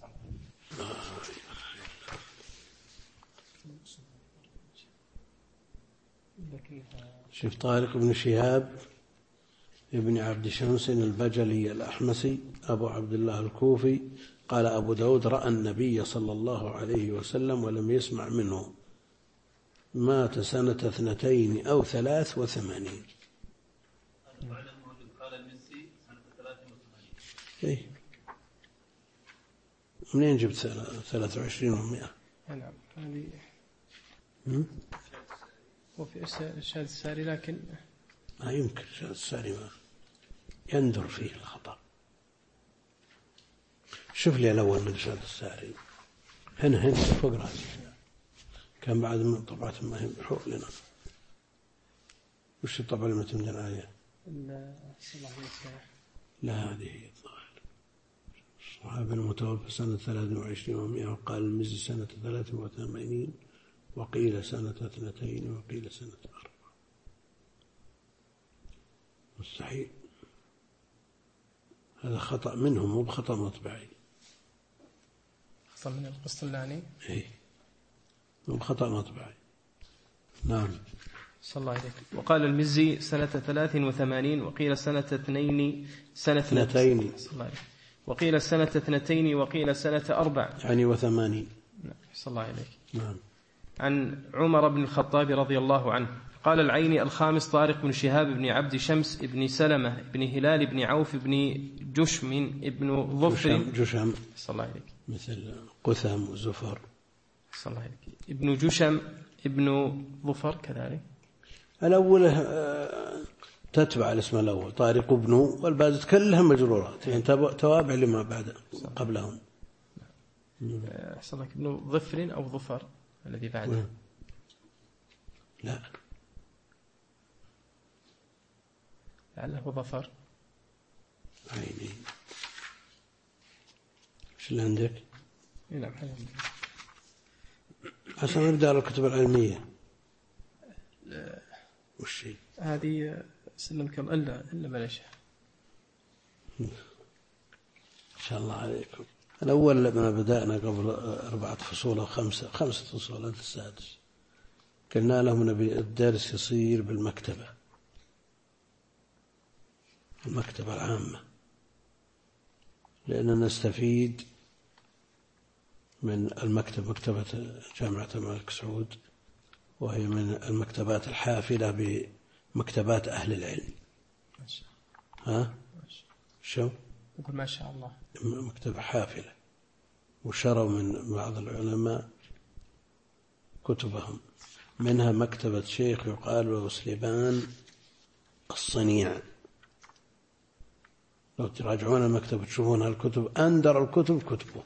Speaker 1: شوف طارق بن شهاب ابن عبد شمس البجلي الأحمسي أبو عبد الله الكوفي. قال أبو داود رأى النبي صلى الله عليه وسلم ولم يسمع منه، مات سنة اثنتين أو ثلاث وثمانين.
Speaker 4: قال المزي سنة ثلاث وثمانين.
Speaker 1: إيه منين جبت ثلاث وعشرين ومئة؟
Speaker 2: نعم هذه وفي إرشاد الساري، لكن
Speaker 1: ما يمكن إرشاد الساري ما يندر فيه الخطأ. شوف لي الأول من إرشاد الساري هنا هنا فوق رأسي، كان بعد من طبعة ما هي بحق لنا. وش الطبعة اللي متمدن عليها؟ لا هذه هي الظاهر. الصحابي المتوفى سنة ثلاث وعشرين ومئة، وقال المزي سنة ثلاث وثمانين، وقيل سنة اثنتين، وقيل سنة أربعة. مستحيل، هذا خطأ منهم مو بخطأ مطبعي.
Speaker 2: خطأ من القسطلاني.
Speaker 1: إيه مو بخطأ مطبعي. نعم.
Speaker 2: صلى الله عليك. وقال المزي سنة ثلاث وثمانين، وقيل سنة اثنين سنة
Speaker 1: اثنتين،
Speaker 2: وقيل سنة اثنتين، وقيل سنة أربع،
Speaker 1: يعني وثمانين.
Speaker 2: صلى الله عليك.
Speaker 1: نعم.
Speaker 2: عن عمر بن الخطاب رضي الله عنه قال العيني الخامس طارق بن شهاب بن عبد شمس بن سلمة بن هلال بن عوف بن جشم بن ظفر.
Speaker 1: جشم
Speaker 2: صلى الله عليك.
Speaker 1: مثل قثم وزفر.
Speaker 2: صلى الله عليك. ابن جشم ابن ظفر كذلك.
Speaker 1: الأول تتبع الاسم الأول طارق ابن، والباقي كلها مجرورات، يعني توابع لما بعد قبلهم.
Speaker 2: أحسن لك. ابن ظفر أو ظفر الذي بعده؟
Speaker 1: لا
Speaker 2: لعله ظفر.
Speaker 1: عيني. ايش اللي عندك؟
Speaker 2: نعم
Speaker 1: عشان نبدأ الكتب العلمية. وش
Speaker 2: هذه سلمك إلا إلا بلاش.
Speaker 1: إن شاء الله عليكم. الأول لما بدأنا قبل أربعة فصول أو خمسة خمسة فصول هذا السادس، قلنا لهم أن الدرس يصير بالمكتبة، المكتبة العامة، لأننا نستفيد من المكتبة، مكتبة جامعة الملك سعود، وهي من المكتبات الحافلة بمكتبات أهل العلم. ها؟ شو؟
Speaker 2: يقول ما شاء الله.
Speaker 1: مكتبة حافلة، وشروا من بعض العلماء كتبهم، منها مكتبة شيخ يقال له سليمان الصنيع. لو تراجعون المكتبة تشوفون هالكتب، أندر الكتب كتبه،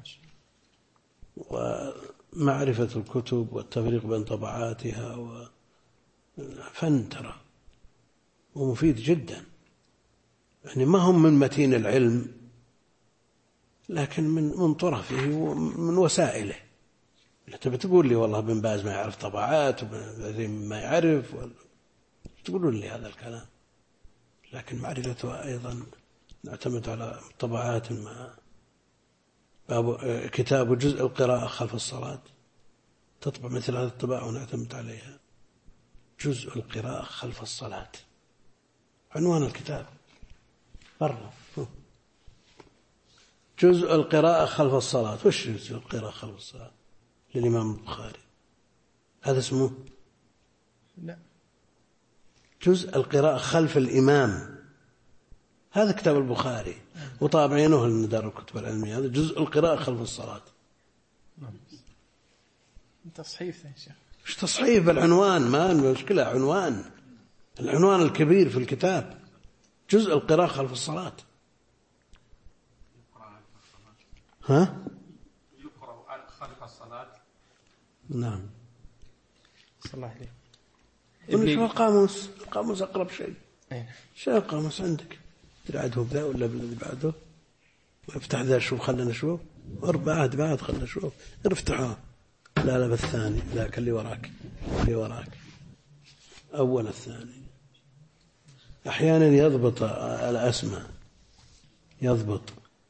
Speaker 1: ومعرفة الكتب والتفريق بين طبعاتها وفن ترى، ومفيد جدا. يعني ما هم من متين العلم، لكن من من طرفه ومن وسائله. لا تبي تقول لي والله بن باز ما يعرف طبعات وبن ما يعرف، تقولون لي هذا الكلام، لكن معرفته أيضا نعتمد على طبعات. ما باب كتاب جزء القراءة خلف الصلاة تطبع مثل هذه الطباعة ونعتمد عليها. جزء القراءة خلف الصلاة عنوان الكتاب برا. جزء القراءة خلف الصلاة. وش جزء القراءة خلف الصلاة للإمام البخاري؟ هذا اسمه
Speaker 2: لا،
Speaker 1: جزء القراءة خلف الإمام، هذا كتاب البخاري وطابعينه لدار الكتب العلمية. هذا جزء القراءة خلف الصلاة.
Speaker 2: تصحيف يا شيخ.
Speaker 1: ايش تصحيف؟ العنوان ما المشكلة، عنوان العنوان الكبير في الكتاب جزء القراءة خلف الصلاة. ها؟
Speaker 4: يقرأ خلف الصلاة.
Speaker 1: نعم.
Speaker 2: صلى الله عليه.
Speaker 1: ابن القاموس، القاموس أقرب شيء.
Speaker 2: أين؟
Speaker 1: شو القاموس عندك؟ تلعده بذا ولا بالذي بعده؟ وافتح ذا شوف خلنا نشوف. بعد بعد خلنا نشوف. افتحه. لا لا بالثاني، ذاك اللي وراك، اللي وراك. أول الثاني. أحيانا يضبط الأسماء، يضبط.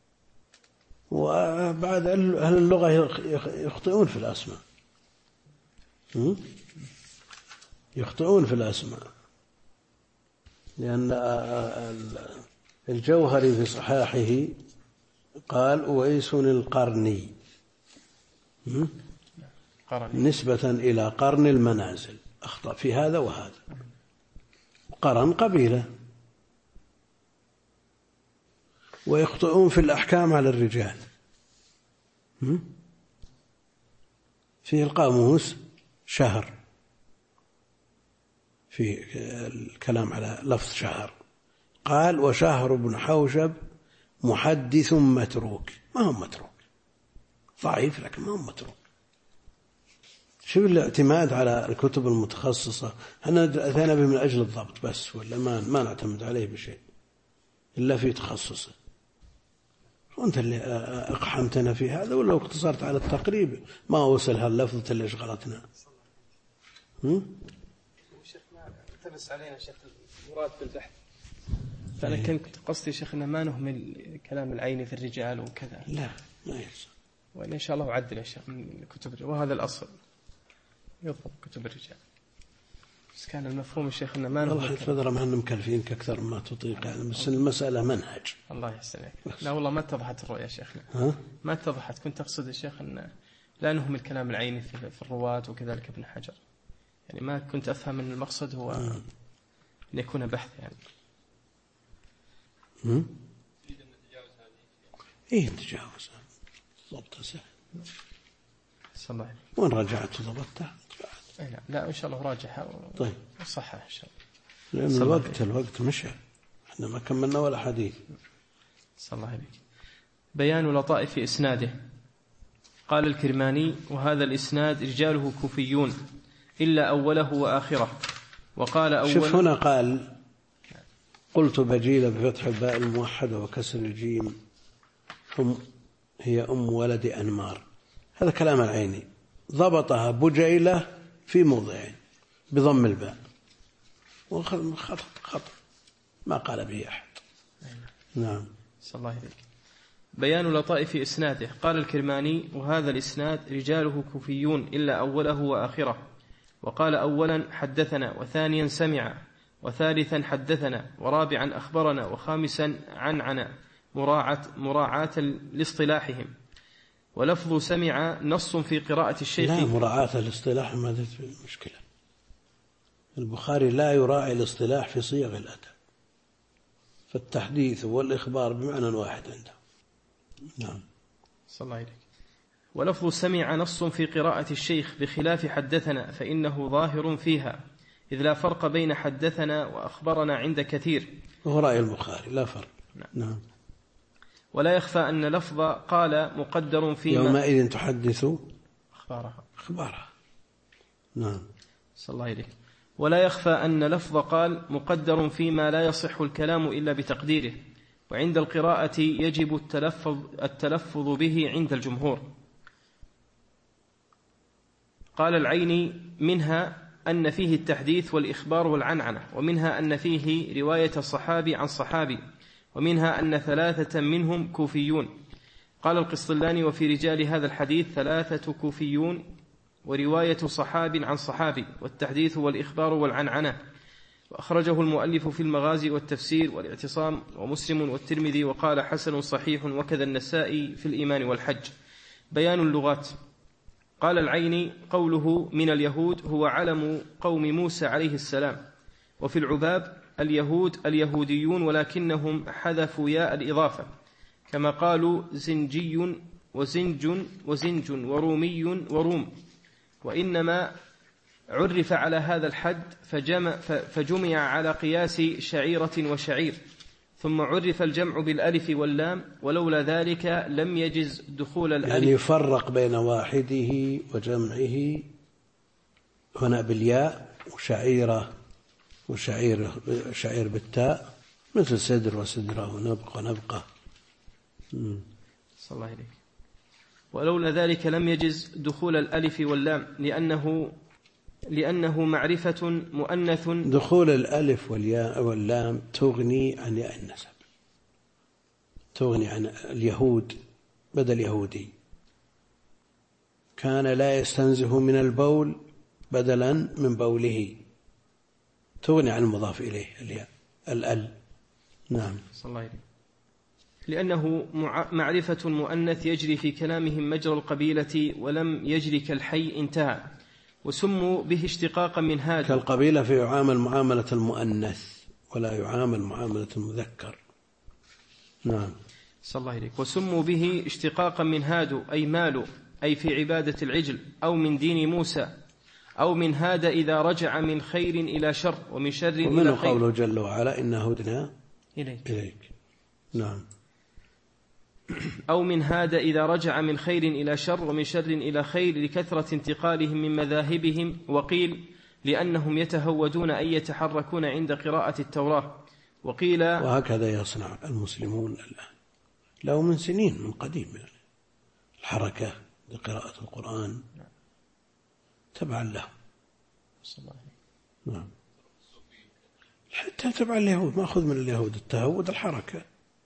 Speaker 1: وبعد أهل اللغة يخطئون في الأسماء، يخطئون في الأسماء، لأن الجوهري في صحاحه قال أويس القرني نسبة إلى قرن المنازل، أخطأ في هذا وهذا. قرن قبيلة. ويخطئون في الأحكام على الرجال. في القاموس شهر، في الكلام على لفظ شهر قال وشهر بن حوشب محدث متروك. ما هو متروك، ضعيف لكن ما هو متروك. شوف الاعتماد على الكتب المتخصصة، احنا أتينا به من أجل الضبط بس، ولا ما ما نعتمد عليه بشيء إلا في تخصصه. وأنت اللي أقحمتنا في هذا، ولو اقتصرت على التقريب ما وصل هاللفظة اللي شغلتنا.
Speaker 2: شيخنا التبس علينا شيخ المراد بالبحث، فأنا كنت قصدي شيخنا ما نهمل كلام العيني في الرجال وكذا.
Speaker 1: لا ما يحصل.
Speaker 2: وإن شاء الله أعدل يا شيخ من كتب الرجال، وهذا الأصل يضبط كتب الرجال. بس كان المفهوم يا شيخنا ما نهمل.
Speaker 1: والله تفضل ما هن مكلفينك أكثر مما تطيق يعني، بس المسألة منهج.
Speaker 2: الله يحسنك. لا والله ما اتضحت الرؤية يا شيخنا.
Speaker 1: ها؟
Speaker 2: ما اتضحت. كنت أقصد يا شيخ أن لا نهمل الكلام العيني في, في الرواة وكذلك ابن حجر. يعني ما كنت أفهم من المقصد هو أن يكون بحث يعني.
Speaker 1: هم؟ إيه نتجاوز ضبط سهل.
Speaker 2: صلى الله عليه.
Speaker 1: وين رجعت ضبطتها؟
Speaker 2: لا لا إن شاء الله راجعها و...
Speaker 1: طيب
Speaker 2: صحة إن شاء الله.
Speaker 1: لأن الوقت عليه. الوقت مشى، إحنا ما كملنا ولا حديث.
Speaker 2: صلى الله عليه. بيان لطائف إسناده. قال الكرماني وهذا الإسناد رجاله كوفيون إلا أوله وآخره. وقال أول
Speaker 1: شوف هنا قال قلت بجيلة بفتح الباء الموحدة وكسر الجيم هم هي أم ولد أنمار. هذا كلام العيني، ضبطها بجيلة في موضعين بضم الباء، وخطأ خطأ ما قال به أحد. نعم.
Speaker 2: صلى الله عليك. بيان لطائف إسناده. قال الكرماني وهذا الإسناد رجاله كوفيون إلا أوله وآخره. وقال أولا حدثنا، وثانيا سمع، وثالثا حدثنا، ورابعا أخبرنا، وخامسا عنعنا، مراعاة, مراعاة لاصطلاحهم. ولفظ سمع نص في قراءة الشيخ.
Speaker 1: لا مراعاة الاصطلاح ما ذات مشكلة. البخاري لا يراعي الاصطلاح في صيغ الأدب، فالتحديث والإخبار بمعنى واحد عنده. نعم.
Speaker 2: صلى الله عليك. ولفظ سمع نص في قراءة الشيخ بخلاف حدثنا، فإنه ظاهر فيها، إذ لا فرق بين حدثنا وأخبرنا عند كثير.
Speaker 1: وهو رأي البخاري لا فرق.
Speaker 2: نعم.
Speaker 1: نعم.
Speaker 2: ولا يخفى أن لفظ قال مقدر فيما
Speaker 1: يومئذ تحدث
Speaker 2: أخبارها
Speaker 1: أخبارها. نعم.
Speaker 2: صلى الله عليه. ولا يخفى أن لفظ قال مقدر فيما لا يصح الكلام إلا بتقديره، وعند القراءة يجب التلفظ, التلفظ به عند الجمهور. قال العيني منها أن فيه التحديث والإخبار والعنعنة، ومنها أن فيه رواية الصحابي عن صحابي، ومنها أن ثلاثة منهم كوفيون. قال القسطلاني وفي رجال هذا الحديث ثلاثة كوفيون ورواية صحاب عن صحابي، والتحديث والإخبار والعنعنة. وأخرجه المؤلف في المغازي والتفسير والاعتصام ومسلم والترمذي، وقال حسن صحيح، وكذا النسائي في الإيمان والحج. بيان اللغات. قال العيني قوله من اليهود هو علم قوم موسى عليه السلام، وفي العباب اليهود اليهوديون ولكنهم حذفوا ياء الإضافة، كما قالوا زنجي وزنج وزنج ورومي وروم، وإنما عرف على هذا الحد فجمع, فجمع على قياس شعيرة وشعير، ثم عرف الجمع بالألف واللام، ولولا ذلك لم يجز دخول الألف.
Speaker 1: يعني يفرق بين واحده وجمعه هنا بالياء، وشعيرة وشعير شعير بالتاء، مثل سدر وسدرة ونبقى ونبقى.
Speaker 2: صلى الله عليك. ولولا ذلك لم يجز دخول الألف واللام، لأنه لأنه معرفة مؤنث.
Speaker 1: دخول الألف والياء واللام تغني عن ياء النسب، تغني عن اليهود بدل يهودي، كان لا يستنزه من البول بدلا من بوله، تغني عن المضاف إليه الياء الأل. نعم.
Speaker 2: صلى الله عليه. لأنه معرفة مؤنث يجري في كلامهم مجرى القبيلة ولم يجري كالحي، انتهى. وسموا به اشتقاقا من هذا.
Speaker 1: كالقبيلة فيعامل معاملة المؤنث ولا يعامل معاملة المذكر. نعم.
Speaker 2: صلى الله عليه. وسموا به اشتقاقا من هادو أي مالوا، أي في عبادة العجل، أو من دين موسى، أو من هذا إذا رجع من خير إلى شر، ومن شر إلى خير.
Speaker 1: ومن قوله جل وعلا إنا هدنا
Speaker 2: إليك.
Speaker 1: إليك. نعم.
Speaker 2: أو من هذا إذا رجع من خير إلى شر، ومن شر إلى خير، لكثرة انتقالهم من مذاهبهم. وقيل لأنهم يتهودون أن يتحركون عند قراءة التوراة. وقيل
Speaker 1: وهكذا يصنع المسلمون الآن، له من سنين من قديم يعني الحركة لقراءة القرآن تبعا له. نعم. حتى تبع اليهود، ما أخذ من اليهود التهود الحركة.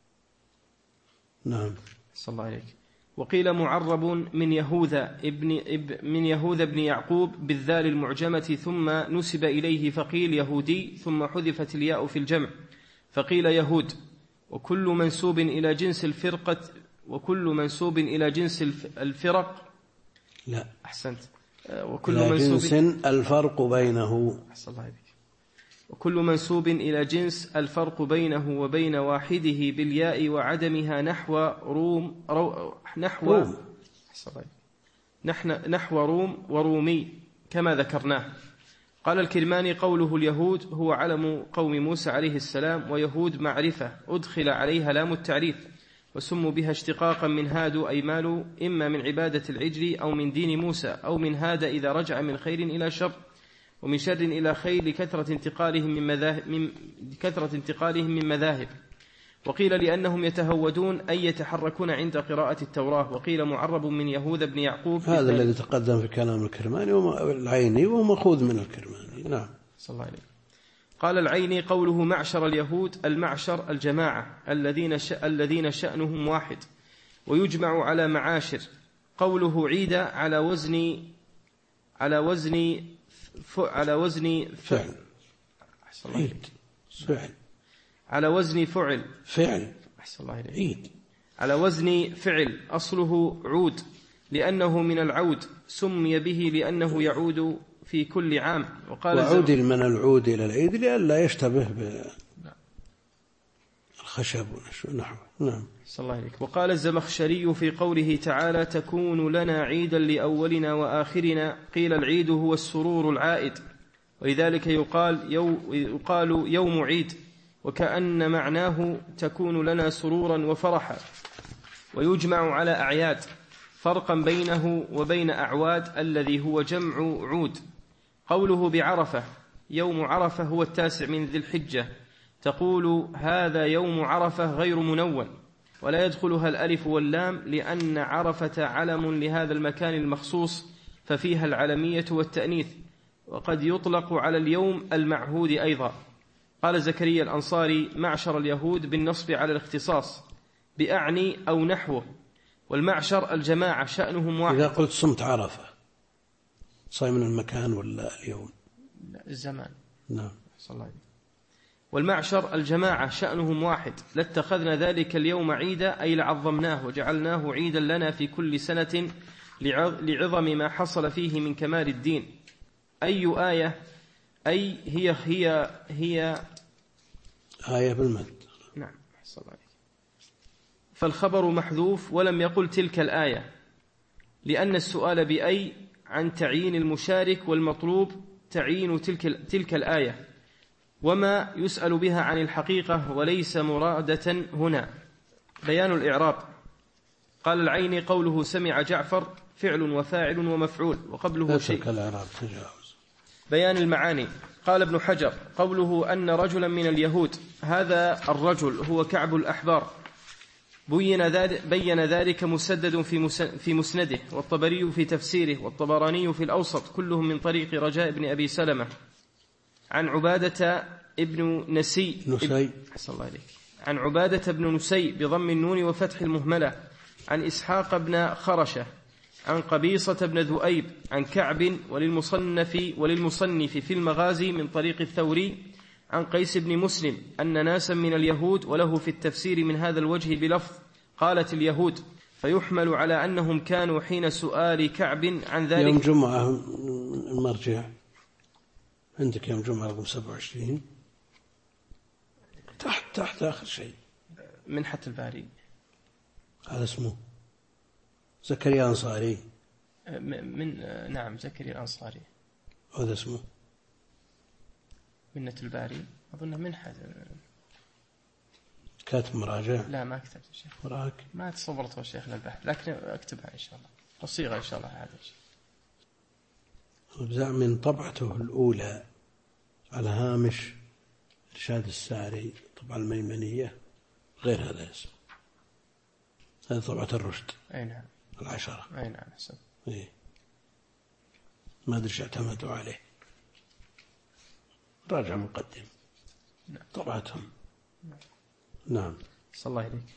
Speaker 1: نعم.
Speaker 2: صلى الله عليك. وقيل معرب من يهوذا ابن من يهوذا بن يعقوب بالذال المعجمة، ثم نسب إليه فقيل يهودي، ثم حذفت الياء في الجمع فقيل يهود. وكل منسوب إلى جنس الفرقة وكل منسوب إلى جنس الفرق
Speaker 1: لا
Speaker 2: أحسنت وكل
Speaker 1: إلى
Speaker 2: منسوب
Speaker 1: جنس الفرق بينه.
Speaker 2: أحسن الله عليك. وكل منسوب إلى جنس الفرق بينه وبين واحده بالياء وعدمها، نحو روم رو نحو
Speaker 1: روم.
Speaker 2: نحن نحو روم ورومي كما ذكرناه. قال الكرماني قوله اليهود هو علم قوم موسى عليه السلام، ويهود معرفة أدخل عليها لام التعريف، وسموا بها اشتقاقا من هادو أي مالوا، إما من عبادة العجل أو من دين موسى، أو من هذا إذا رجع من خير إلى شر، ومن شر إلى خير، لكثرة انتقالهم من مذاهب, من كثرة انتقالهم من مذاهب. وقيل لأنهم يتهودون أي يتحركون عند قراءة التوراة. وقيل معرب من يهوذا بن يعقوب.
Speaker 1: هذا الذي تقدم في كلام الكرماني والعيني ومأخوذ من الكرماني. نعم.
Speaker 2: صلى الله عليه. قال العيني قوله معشر اليهود، المعشر الجماعة الذين الذين شأنهم واحد، ويجمع على معاشر. قوله عيد على وزن على وزن على وزن
Speaker 1: فعل
Speaker 2: عيد
Speaker 1: فعل
Speaker 2: على وزن فعل
Speaker 1: فعل
Speaker 2: أحسن الله إليك.
Speaker 1: عيد
Speaker 2: على وزن فعل، أصله عود لأنه من العود، سمي به لأنه يعود في كل عام. وقال
Speaker 1: وعود من العود إلى العيد لئلا يشتبه بالخشب ونحوه. نعم.
Speaker 2: صلى الله عليك. وقال الزمخشري في قوله تعالى تكون لنا عيدا لأولنا وآخرنا، قيل العيد هو السرور العائد، ولذلك يقال, يو يقال يوم عيد، وكأن معناه تكون لنا سرورا وفرحا. ويجمع على أعياد، فرقا بينه وبين أعواد الذي هو جمع عود. قوله بعرفة، يوم عرفة هو التاسع من ذي الحجة، تقول هذا يوم عرفة غير منون، ولا يدخلها الألف واللام، لأن عرفة علم لهذا المكان المخصوص، ففيها العلمية والتأنيث، وقد يطلق على اليوم المعهود أيضا. قال زكريا الأنصاري معشر اليهود بالنصب على الاختصاص بأعني أو نحوه، والمعشر الجماعة شأنهم واحد.
Speaker 1: إذا قلت صمت عرفة صايم من المكان ولا اليوم؟
Speaker 2: الزمان.
Speaker 1: نعم.
Speaker 2: صلى الله عليه. والمعشر الجماعة شأنهم واحد، لاتخذنا ذلك اليوم عيدا أي لعظمناه وجعلناه عيدا لنا في كل سنة لعظم ما حصل فيه من كمال الدين. أي آية أي هي هي هي
Speaker 1: آية بالمد.
Speaker 2: نعم. صلى الله عليه. فالخبر محذوف ولم يقل تلك الآية، لأن السؤال بأي عن تعيين المشارك، والمطلوب تعيين تلك تلك الآية. وما يسأل بها عن الحقيقة وليس مرادة هنا. بيان الإعراب. قال العيني قوله سمع جعفر فعل وفاعل ومفعول وقبله شيء. بيان المعاني. قال ابن حجر قوله أن رجلا من اليهود، هذا الرجل هو كعب الأحبار، بين ذلك, بين ذلك مسدد في مسنده، والطبري في تفسيره، والطبراني في الأوسط، كلهم من طريق رجاء بن أبي سلمة عن عبادة ابن نسي
Speaker 1: نسي
Speaker 2: حسن الله عليك عن عبادة بن نسي بضم النون وفتح المهملة عن إسحاق بن خرشة عن قبيصة بن ذؤيب عن كعب وللمصنف وللمصنف في المغازي من طريق الثوري عن قيس بن مسلم أن ناسا من اليهود، وله في التفسير من هذا الوجه بلفظ قالت اليهود، فيحمل على أنهم كانوا حين سؤال كعب عن ذلك.
Speaker 1: يوم جمعة المرجع عندك يوم جمعة رقم سبعة وعشرين تحت تحت آخر شيء
Speaker 2: منحة الباري،
Speaker 1: هذا اسمه زكريا الأنصاري.
Speaker 2: من نعم زكريا الأنصاري
Speaker 1: هذا اسمه
Speaker 2: منة الباري، أظن منحة.
Speaker 1: كاتب مراجع؟
Speaker 2: لا ما كتبت يا شيخ،
Speaker 1: وراك
Speaker 2: ما تصورت يا شيخ للبحث، لكن أكتبها إن شاء الله الصيغة إن شاء الله. هذا
Speaker 1: الشيء من طبعته الأولى على هامش إرشاد الساري طبعا الميمنية غير هذا الاسم، هذه طبعة الرشد.
Speaker 2: أي نعم
Speaker 1: العشرة.
Speaker 2: أي نعم حسن.
Speaker 1: إيه ما أدري اعتمدوا عليه، راجع مقدم.
Speaker 2: نعم.
Speaker 1: طبعتهم. نعم. نعم.
Speaker 2: صلى الله عليك.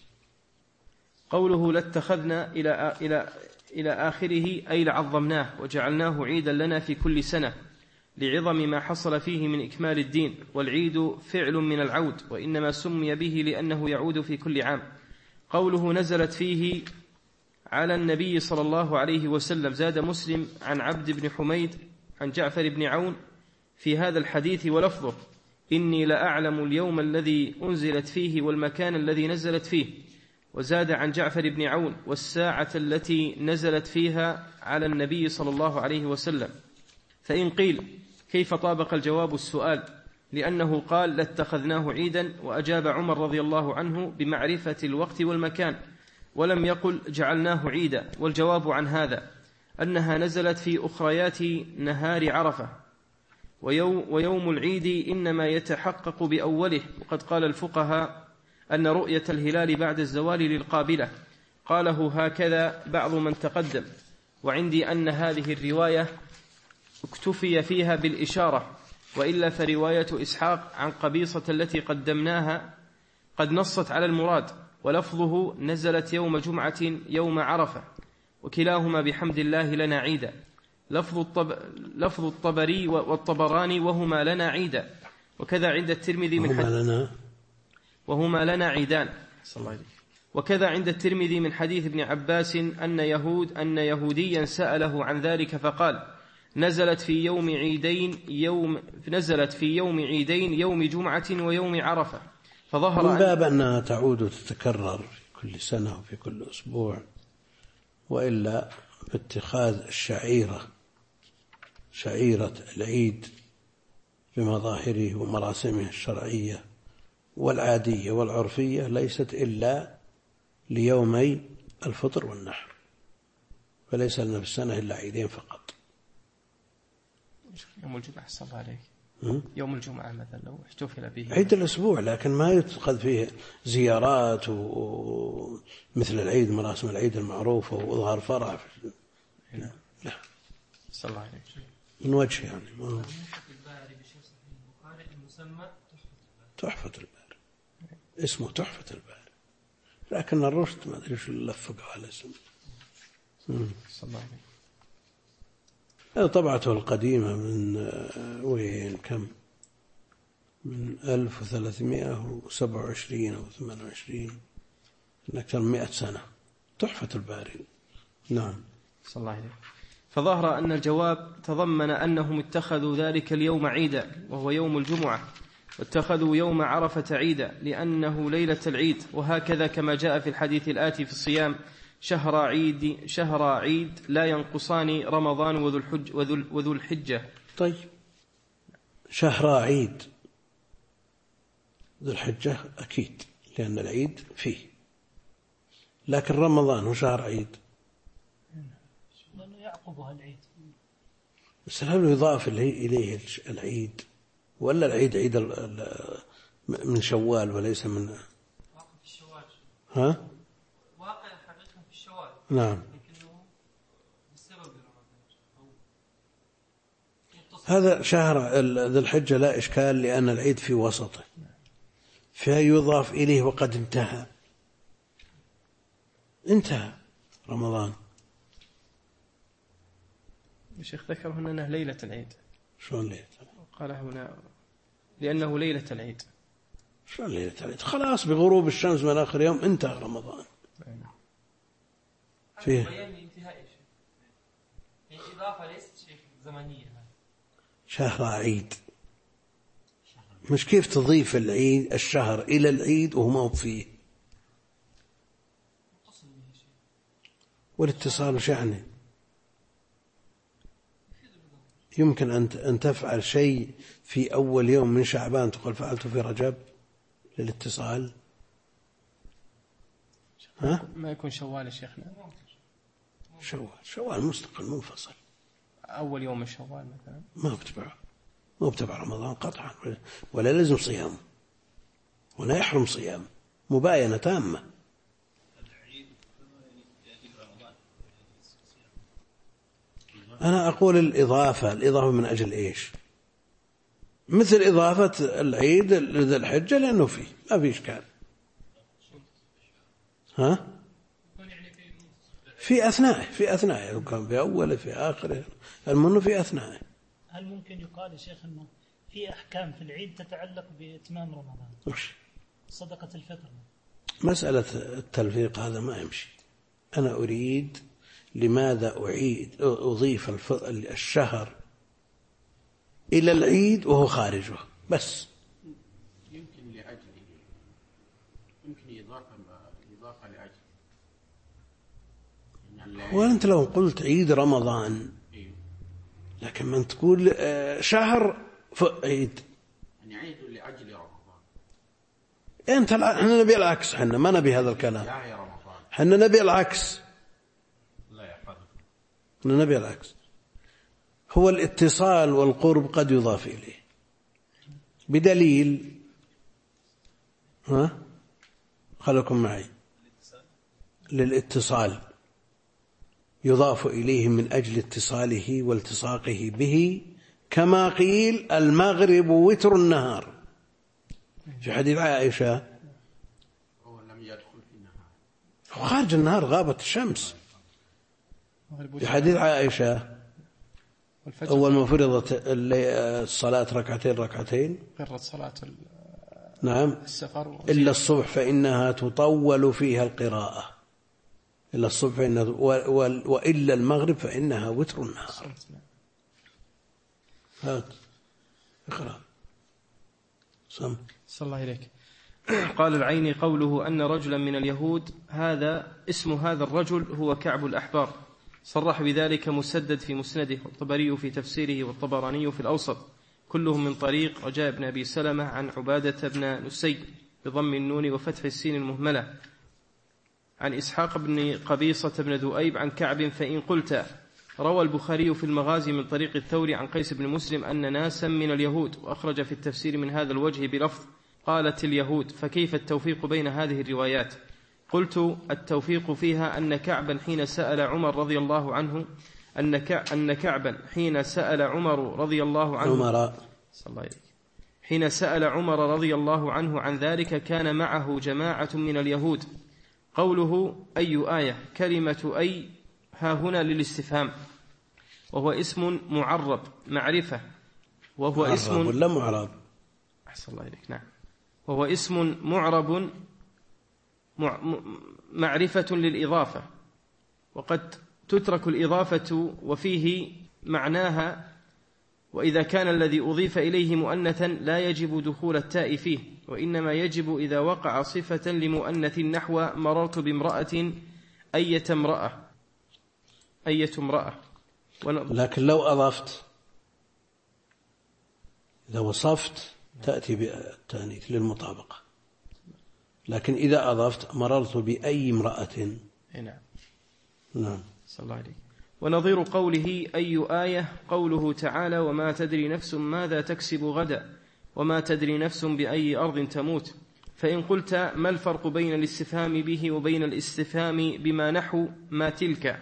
Speaker 2: قوله لاتخذنا إلى إلى إلى آخره أي لعظمناه وجعلناه عيدا لنا في كل سنة لعظم ما حصل فيه من إكمال الدين، والعيد فعل من العود، وإنما سمي به لأنه يعود في كل عام. قوله نزلت فيه على النبي صلى الله عليه وسلم. زاد مسلم عن عبد بن حميد عن جعفر بن عون في هذا الحديث ولفظه إني لأعلم اليوم الذي أنزلت فيه والمكان الذي نزلت فيه. وزاد عن جعفر بن عون والساعة التي نزلت فيها على النبي صلى الله عليه وسلم. فإن قيل كيف طابق الجواب السؤال؟ لأنه قال لاتخذناه عيدا، وأجاب عمر رضي الله عنه بمعرفة الوقت والمكان، ولم يقل جعلناه عيدا. والجواب عن هذا أنها نزلت في أخريات نهار عرفة، ويوم, ويوم العيد إنما يتحقق بأوله. وقد قال الفقهاء أن رؤية الهلال بعد الزوال للقابلة، قاله هكذا بعض من تقدم. وعندي أن هذه الرواية اكتفي فيها بالإشارة، وإلا فرواية إسحاق عن قبيصة التي قدمناها قد نصت على المراد، ولفظه نزلت يوم جمعة يوم عرفة، وكلاهما بحمد الله لنا عيدا. لفظ, الطب... لفظ الطبري والطبراني وهما لنا عيدا. وكذا عند الترمذي من حديث لنا وهما لنا عيدان. صلى الله عليه. وكذا عند الترمذي من حديث ابن عباس أن يهود أن يهوديا سأله عن ذلك فقال نزلت في يوم عيدين يوم نزلت في يوم عيدين يوم جمعة ويوم عرفة. فظهر
Speaker 1: من باب أنها تعود وتتكرر في كل سنة وفي كل أسبوع، وإلا باتخاذ الشعيرة شعيرة العيد بمظاهره ومراسمه الشرعية والعادية والعرفية ليست إلا ليومي الفطر والنحر، فليس لنا في السنة إلا عيدين فقط.
Speaker 2: يوم الجمعة صلى الله عليه يوم الجمعة مثلا لو احتفل به
Speaker 1: عيد الأسبوع، لكن ما يتخذ فيه زيارات ومثل العيد مراسم العيد المعروفة وإظهار فرح.
Speaker 2: لا
Speaker 1: لا
Speaker 2: صلى الله عليه
Speaker 1: من وجه يعني ما تحفة الباري، اسمه تحفة الباري، لكن الرشد ما أدري شو لفقه على اسمه.
Speaker 2: صلى الله عليه.
Speaker 1: هذا طبعته القديمة من وين كم من ألف وثلاثمائة وسبعة وعشرين أو ثمانية وعشرين، من أكثر من مئة سنة. تحفة الباري. نعم.
Speaker 2: صلى الله عليه. فظهر أن الجواب تضمن أنهم اتخذوا ذلك اليوم عيدا وهو يوم الجمعة، واتخذوا يوم عرفة عيدا لأنه ليلة العيد، وهكذا كما جاء في الحديث الآتي في الصيام شهر عيد شهر عيد لا ينقصان رمضان وذو الحج وذو الحجة.
Speaker 1: طيب شهر عيد ذو الحجة أكيد لأن العيد فيه، لكن رمضان هو شهر عيد
Speaker 3: لأنه يعقبها العيد.
Speaker 1: بس هل يضاف إليه العيد ولا العيد عيد من شوال وليس من
Speaker 5: واقع في الشوال؟
Speaker 1: ها؟
Speaker 5: واقع حقيقة في الشوال.
Speaker 1: نعم.
Speaker 5: لكنه بسبب رمضان.
Speaker 1: هذا شهر ذي الحجة لا إشكال لأن العيد في وسطه، فيضاف إليه وقد انتهى انتهى رمضان.
Speaker 2: الشيخ ذكر هنا أنه ليلة العيد.
Speaker 1: شلون ليلة؟
Speaker 2: قال هنا لأنه ليلة العيد.
Speaker 1: شلون ليلة العيد؟ خلاص بغروب الشمس من آخر يوم انتهى رمضان.
Speaker 5: فيه بيان لانتهاء شيء، الإضافة ليست شيء زمنية.
Speaker 1: شهر عيد، مش كيف تضيف العيد الشهر إلى العيد وهو ما هو فيه. والاتصال وش يعني؟ يمكن أن تفعل شيء في أول يوم من شعبان تقول فعلته في رجب للاتصال؟ ها؟
Speaker 2: ما يكون شوال يا شيخنا؟
Speaker 1: شوال شوال مستقل منفصل.
Speaker 2: أول يوم من شوال مثلا
Speaker 1: ما بتبع ما بتبع رمضان قطعا، ولا لازم صيام، ولا يحرم صيام، مباينة تامة. أنا أقول الإضافة الإضافة من أجل إيش؟ مثل إضافة العيد لذي الحجة لأنه فيه ما في إشكال. ها؟ في أثناء في أثناء لو كان في أوله في آخره، المنه في أثناء.
Speaker 3: هل ممكن يقال يا شيخ أنه في أحكام في العيد تتعلق بإتمام رمضان؟
Speaker 1: وش؟
Speaker 3: صدقة الفطر.
Speaker 1: مسألة التلفيق هذا ما يمشي. أنا أريد لماذا أعيد أضيف الشهر إلى العيد وهو خارجه بس؟
Speaker 4: يمكن لأجل يمكن إضافة إضافة لأجل.
Speaker 1: وأنت لو قلت عيد رمضان لكن من تقول شهر عيد
Speaker 4: يعني عيد لأجل رمضان.
Speaker 1: أنت احنا نبي العكس، احنا ما نبي هذا الكلام، احنا نبي العكس. احنا نبي العكس، هو الاتصال والقرب قد يضاف إليه بدليل. ها خلكم معي، للاتصال يضاف إليه من أجل اتصاله والتصاقه به، كما قيل المغرب وتر النهار في حديث عائشة.
Speaker 4: هو لم يدخل في النهار،
Speaker 1: خارج النهار غابت الشمس. في حديث عائشة أول ما فرضت الصلاة ركعتين ركعتين
Speaker 2: فرضت صلاة
Speaker 1: نعم
Speaker 2: السفر
Speaker 1: إلا الصبح فإنها تطول فيها القراءة، إلا الصبح فإنها وإلا المغرب فإنها وتر النهار. هات اقرأ. سم
Speaker 2: صلى الله عليك. قال العيني قوله أن رجلا من اليهود، هذا اسم هذا الرجل هو كعب الأحبار، صرح بذلك مسدد في مسنده، والطبري في تفسيره، والطبراني في الأوسط، كلهم من طريق رجاء بن أبي سلمة عن عبادة بن نسي بضم النون وفتح السين المهملة، عن إسحاق بن قبيصة بن ذؤيب عن كعب. فإن قلت روى البخاري في المغازي من طريق الثوري عن قيس بن مسلم أن ناسا من اليهود، وأخرج في التفسير من هذا الوجه بلفظ قالت اليهود، فكيف التوفيق بين هذه الروايات؟ قلت التوفيق فيها أن كعبا حين سأل عمر رضي الله عنه أن كعبا حين سأل عمر رضي الله عنه
Speaker 1: عمر
Speaker 2: صلى الله عليه حين سأل عمر رضي الله عنه عن ذلك كان معه جماعة من اليهود. قوله أي آية، كلمة أي ها هنا للاستفهام، وهو اسم معرب معرفة، وهو اسم
Speaker 1: ولا معرب
Speaker 2: أحسن الله إليك نعم وهو اسم معرب معرفة للإضافة، وقد تترك الإضافة وفيه معناها، وإذا كان الذي أضيف إليه مؤنثا لا يجب دخول التاء فيه، وإنما يجب إذا وقع صفة لمؤنث نحو مررت بامرأة أية امرأة أية امرأة.
Speaker 1: لكن لو أضفت إذا وصفت تأتي بالتأنيث للمطابقة. لكن إذا أضفت مررت بأي امرأة.
Speaker 2: نعم.
Speaker 1: نعم.
Speaker 2: صلى الله عليه. ونظير قوله أي آية قوله تعالى وما تدري نفس ماذا تكسب غدا وما تدري نفس بأي أرض تموت. فإن قلت ما الفرق بين الاستفهام به وبين الاستفهام بما نحو ما تلك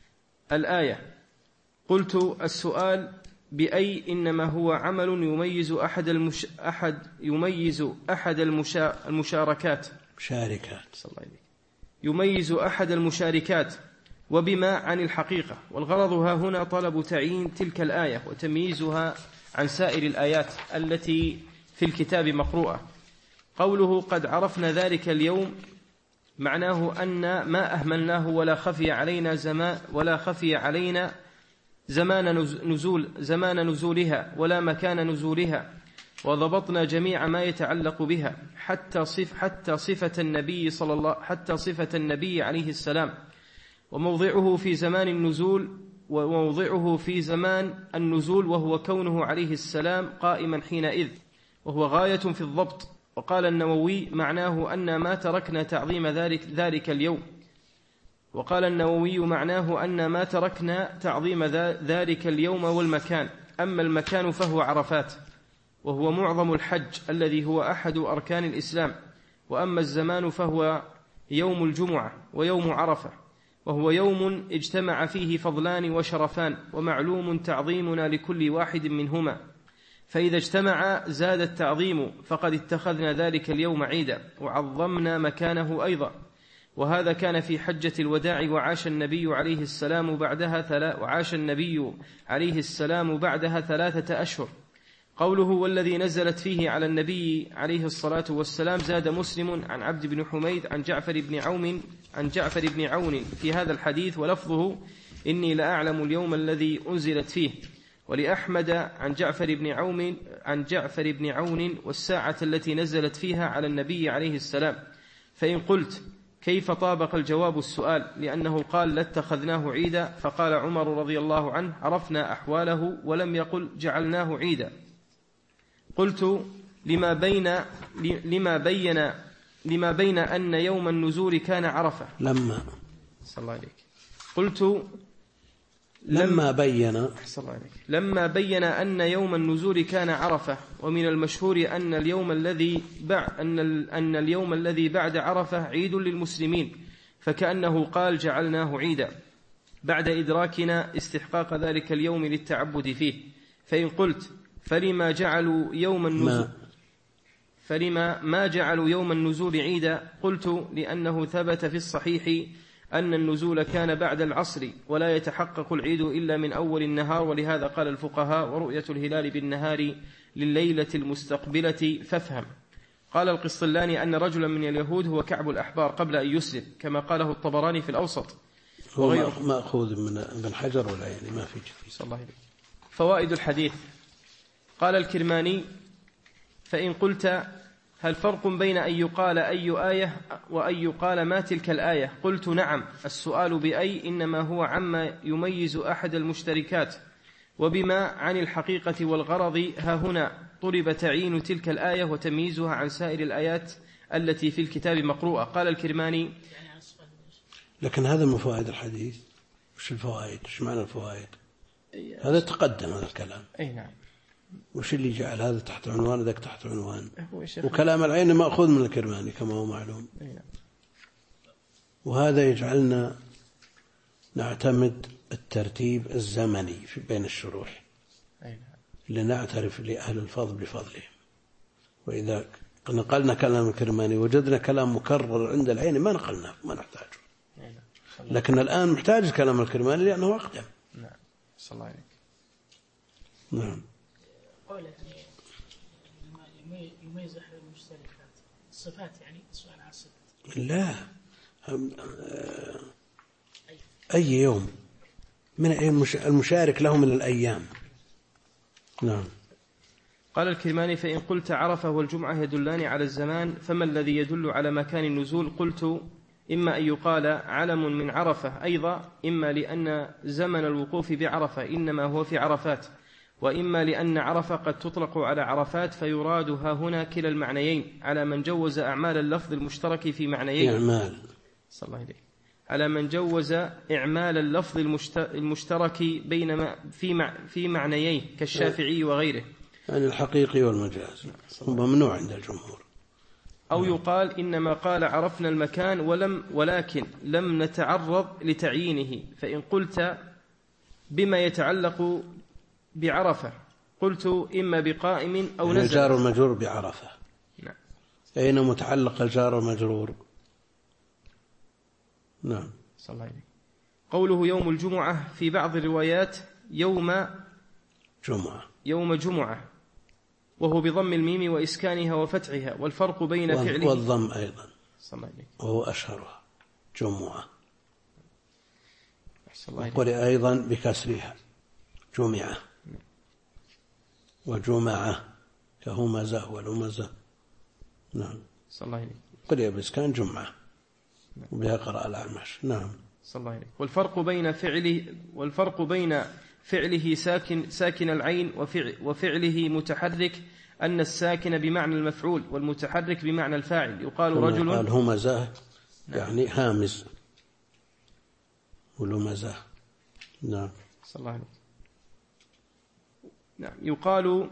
Speaker 2: الآية؟ قلت السؤال بأي إنما هو عمل يميز أحد المش... أحد يميز أحد المشا... المشاركات
Speaker 1: مشاركات
Speaker 2: صلى الله عليه. يميز أحد المشاركات وبما عن الحقيقة. والغرض ها هنا طلب تعيين تلك الآية وتمييزها عن سائر الآيات التي في الكتاب مقروءة. قوله قد عرفنا ذلك اليوم معناه أن ما أهملناه ولا خفي علينا زمان ولا خفي علينا زمان نزول زمان نزولها ولا مكان نزولها، وضبطنا جميع ما يتعلق بها حتى صف حتى صفة النبي صلى الله حتى صفة النبي عليه السلام وموضعه في زمان النزول وموضعه في زمان النزول وهو كونه عليه السلام قائما حينئذ، وهو غاية في الضبط. وقال النووي معناه أن ما تركنا تعظيم ذلك ذلك اليوم وقال النووي معناه أن ما تركنا تعظيم ذلك اليوم والمكان. أما المكان فهو عرفات وهو معظم الحج الذي هو أحد أركان الإسلام، وأما الزمان فهو يوم الجمعة ويوم عرفة وهو يوم اجتمع فيه فضلان وشرفان ومعلوم تعظيمنا لكل واحد منهما، فإذا اجتمع زاد التعظيم فقد اتخذنا ذلك اليوم عيدا وعظمنا مكانه أيضا. وهذا كان في حجة الوداع وعاش النبي عليه السلام بعدها ثلا وعاش النبي عليه السلام بعدها ثلاثة أشهر. قوله والذي نزلت فيه على النبي عليه الصلاة والسلام زاد مسلم عن عبد بن حميد عن جعفر بن عون عن جعفر بن عون في هذا الحديث ولفظه إني لأعلم اليوم الذي أنزلت فيه. ولأحمد عن جعفر بن عون عن جعفر بن عون والساعة التي نزلت فيها على النبي عليه السلام. فإن قلت كيف طابق الجواب السؤال لأنه قال لاتخذناه عيدا، فقال عمر رضي الله عنه عرفنا أحواله ولم يقل جعلناه عيدا. قلت لما بين لما بين لما بين أن يوم النزول كان عرفة
Speaker 1: لما
Speaker 2: صلى الله عليك. قلت
Speaker 1: لما بين
Speaker 2: صلى الله عليك لما بين أن يوم النزول كان عرفة، ومن المشهور أن اليوم الذي بعد أن أن اليوم الذي بعد عرفة عيد للمسلمين، فكأنه قال جعلناه عيدا بعد إدراكنا استحقاق ذلك اليوم للتعبد فيه. فإن قلت فلما جعلوا يوم النزول فلما ما جعلوا يوم النزول عيدا، قلت لأنه ثبت في الصحيح أن النزول كان بعد العصر ولا يتحقق العيد إلا من أول النهار، ولهذا قال الفقهاء ورؤية الهلال بالنهار لليلة المستقبلة فافهم. قال القسطلاني أن رجلا من اليهود هو كعب الأحبار قبل أن يسلم كما قاله الطبراني في الأوسط.
Speaker 1: هو مأخوذ من ابن حجر ولا يعني ما في جديد.
Speaker 2: صلى الله عليه. فوائد الحديث. قال الكرماني فإن قلت هل فرق بين أن يقال أي آية وأن يقال ما تلك الآية؟ قلت نعم. السؤال بأي إنما هو عما يميز أحد المشتركات وبما عن الحقيقة، والغرض ها هنا طلب تعيين تلك الآية وتمييزها عن سائر الآيات التي في الكتاب مقروءة. قال الكرماني
Speaker 1: لكن هذا من فوائد الحديث. وش الفوائد؟ وش معنى الفوائد؟ هذا تقدم هذا الكلام.
Speaker 2: أي نعم.
Speaker 1: وش اللي جعل هذا تحت عنوان ذاك تحت عنوان؟ وكلام العين مأخوذ من الكرماني كما هو معلوم. وهذا يجعلنا نعتمد الترتيب الزمني في بين الشروح لنعترف لأهل الفضل بفضلهم. وإذا نقلنا كلام الكرماني وجدنا كلام مكرر عند العين ما نقلناه ما نحتاجه، لكن الآن محتاج كلام الكرماني لأنه أقدم.
Speaker 2: نعم. صلى الله عليك.
Speaker 1: نعم.
Speaker 3: قوله يعني يميز أحد المشتركات الصفات، يعني سؤال عن الصفات.
Speaker 1: لا أي يوم من المشارك له من الأيام. نعم.
Speaker 2: قال الكرماني فإن قلت عرفة والجمعة يدلان على الزمان فما الذي يدل على مكان النزول؟ قلت إما أن يقال علم من عرفة أيضا، إما لأن زمن الوقوف بعرفة إنما هو في عرفات، وإما لأن عرفة قد تطلق على عرفات فيراد ها هنا كلا المعنيين على من جوز أعمال اللفظ المشترك في معنيين
Speaker 1: إعمال
Speaker 2: صلى الله عليه على من جوز إعمال اللفظ المشترك بين في في معنيين كالشافعي وغيره،
Speaker 1: يعني الحقيقي والمجاز ممنوع عند الجمهور.
Speaker 2: أو يقال إنما قال عرفنا المكان ولم ولكن لم نتعرض لتعيينه، فإن قلت بما يتعلق بعرفة قلت إما بقائم أو
Speaker 1: يعني
Speaker 2: نزل.
Speaker 1: الجار المجرور بعرفة.
Speaker 2: نعم.
Speaker 1: أين متعلق الجار المجرور؟ نعم.
Speaker 2: صلى الله عليه. قوله يوم الجمعة في بعض الروايات يوم
Speaker 1: جمعة
Speaker 2: يوم جمعة، وهو بضم الميم وإسكانها وفتحها، والفرق بين فعله
Speaker 1: والضم أيضا
Speaker 2: صلى الله عليه
Speaker 1: وهو أشهرها جمعة،
Speaker 2: صلى الله عليه.
Speaker 1: وقرئ أيضا بكسرها جمعة وجمعة كهمزة ولمزة. نعم.
Speaker 2: صلى الله عليه.
Speaker 1: قرئ بإسكان جمعة وبها قرأ الأعمش. نعم.
Speaker 2: صلى الله عليه. والفرق بين فعله والفرق بين فعله ساكن ساكن العين وفعل وفعله متحرك أن الساكن بمعنى المفعول والمتحرك بمعنى الفاعل. يقال رجل
Speaker 1: قال همزة يعني هامز ولمزة. نعم.
Speaker 2: صلى الله عليه. نعم. يقال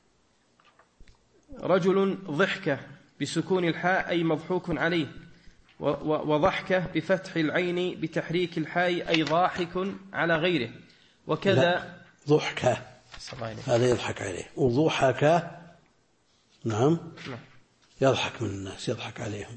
Speaker 2: رجل ضحكة بسكون الحاء أي مضحوك عليه، وضحكة بفتح العين بتحريك الحاء أي ضاحك على غيره، وكذا
Speaker 1: ضحكة هذا يضحك عليه، وضحك نعم يضحك من الناس، يضحك عليهم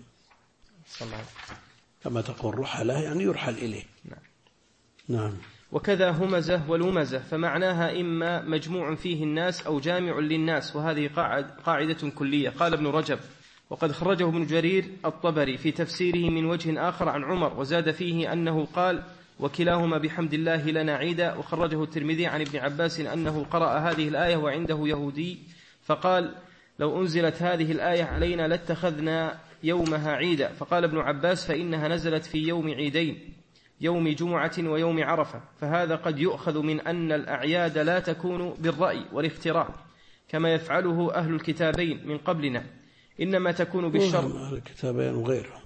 Speaker 1: كما تقول رحلة يعني يرحل إليه.
Speaker 2: نعم.
Speaker 1: نعم.
Speaker 2: وكذا همزة ولمزة فمعناها إما مجموع فيه الناس أو جامع للناس، وهذه قاعدة كلية. قال ابن رجب وقد خرجه ابن جرير الطبري في تفسيره من وجه آخر عن عمر، وزاد فيه أنه قال وكلاهما بحمد الله لنا عيدا. وخرجه الترمذي عن ابن عباس أنه قرأ هذه الآية وعنده يهودي فقال لو أنزلت هذه الآية علينا لاتخذنا يومها عيدا. فقال ابن عباس فإنها نزلت في يوم عيدين، يوم جمعة ويوم عرفة، فهذا قد يؤخذ من أن الأعياد لا تكون بالرأي والاختراع كما يفعله أهل الكتابين من قبلنا، إنما تكون بالشرط.
Speaker 1: أهل الكتابين وغيرهم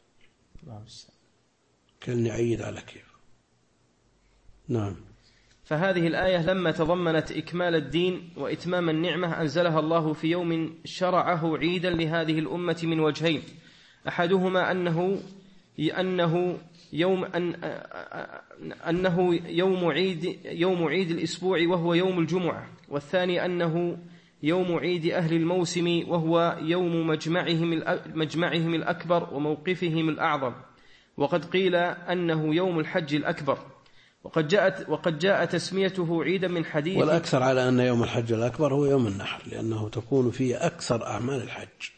Speaker 1: كان يعيد على كيف. نعم.
Speaker 2: فهذه الآية لما تضمنت إكمال الدين وإتمام النعمة أنزلها الله في يوم شرعه عيدا لهذه الأمة من وجهين، أحدهما أنه أنه يوم أن أنه يوم عيد يوم عيد الأسبوع وهو يوم الجمعة، والثاني أنه يوم عيد أهل الموسم وهو يوم مجمعهم مجمعهم الأكبر وموقفهم الأعظم. وقد قيل أنه يوم الحج الأكبر، وقد جاءت وقد جاء تسميته عيدا من حديث،
Speaker 1: والأكثر على أن يوم الحج الأكبر هو يوم النحر لأنه تكون فيه أكثر أعمال الحج.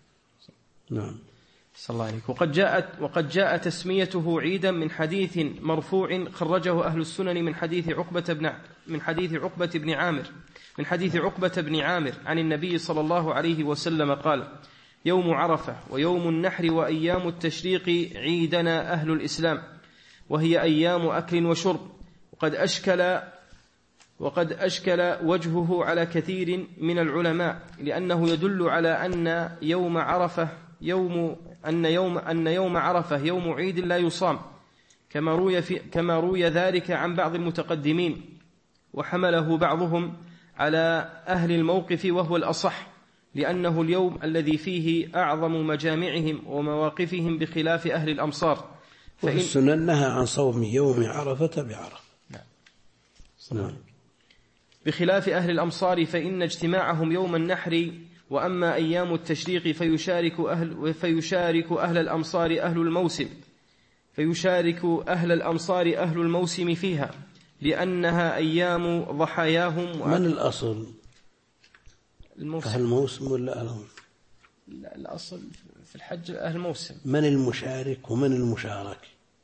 Speaker 1: نعم.
Speaker 2: صلى الله عليه. وقد جاءت وقد جاء تسميته عيدا من حديث مرفوع خرجه أهل السنن من حديث عقبة بن من حديث عقبة بن عامر من حديث عقبة بن عامر عن النبي صلى الله عليه وسلم قال يوم عرفة ويوم النحر وأيام التشريق عيدنا أهل الإسلام، وهي أيام أكل وشرب. وقد أشكل وقد أشكل وجهه على كثير من العلماء، لأنه يدل على أن يوم عرفة يوم أن يوم أن يوم عرفة يوم عيد لا يصام، كما روي في كما روي ذلك عن بعض المتقدمين، وحمله بعضهم على أهل الموقف وهو الأصح، لأنه اليوم الذي فيه أعظم مجامعهم ومواقفهم بخلاف أهل الأمصار.
Speaker 1: وفي السنن نهى عن صوم يوم عرفة بعرفة.
Speaker 2: نعم.
Speaker 1: نعم.
Speaker 2: بخلاف أهل الأمصار فإن اجتماعهم يوم النحر، وأما أيام التشريق فيشارك أهل فيشارك أهل الأمصار أهل الموسم فيشارك أهل الأمصار أهل الموسم فيها، لأنها أيام ضحاياهم.
Speaker 1: من الأصل؟
Speaker 2: الموسم.
Speaker 1: أهل الموسم ولا أهل؟
Speaker 2: لا، الأصل في الحج أهل الموسم.
Speaker 1: من المشارك ومن المشارك؟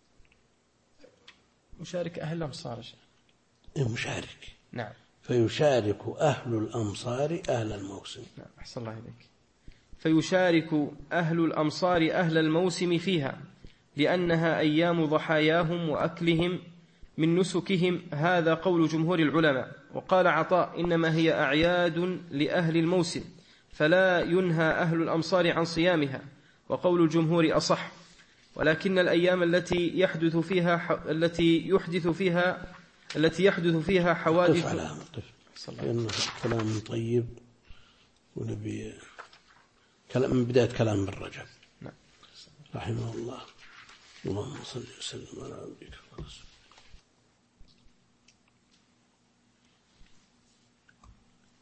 Speaker 2: مشارك أهل الأمصار.
Speaker 1: المشارك.
Speaker 2: نعم.
Speaker 1: فيشارك أهل الأمصار أهل الموسم.
Speaker 2: نعم. أحسن الله إليك. فيشارك أهل الأمصار أهل الموسم فيها، لأنها أيام ضحاياهم وأكلهم من نسكهم، هذا قول جمهور العلماء. وقال عطاء: إنما هي أعياد لأهل الموسم، فلا ينهى أهل الأمصار عن صيامها، وقول الجمهور أصح. ولكن الأيام التي يحدث فيها التي يحدث فيها التي يحدث فيها حوادث
Speaker 1: على لأنه كلام طيب، ونبي كلام من بداية كلام ابن رجب رحمه الله. اللهم صل وسلم على عبدك ورسولك.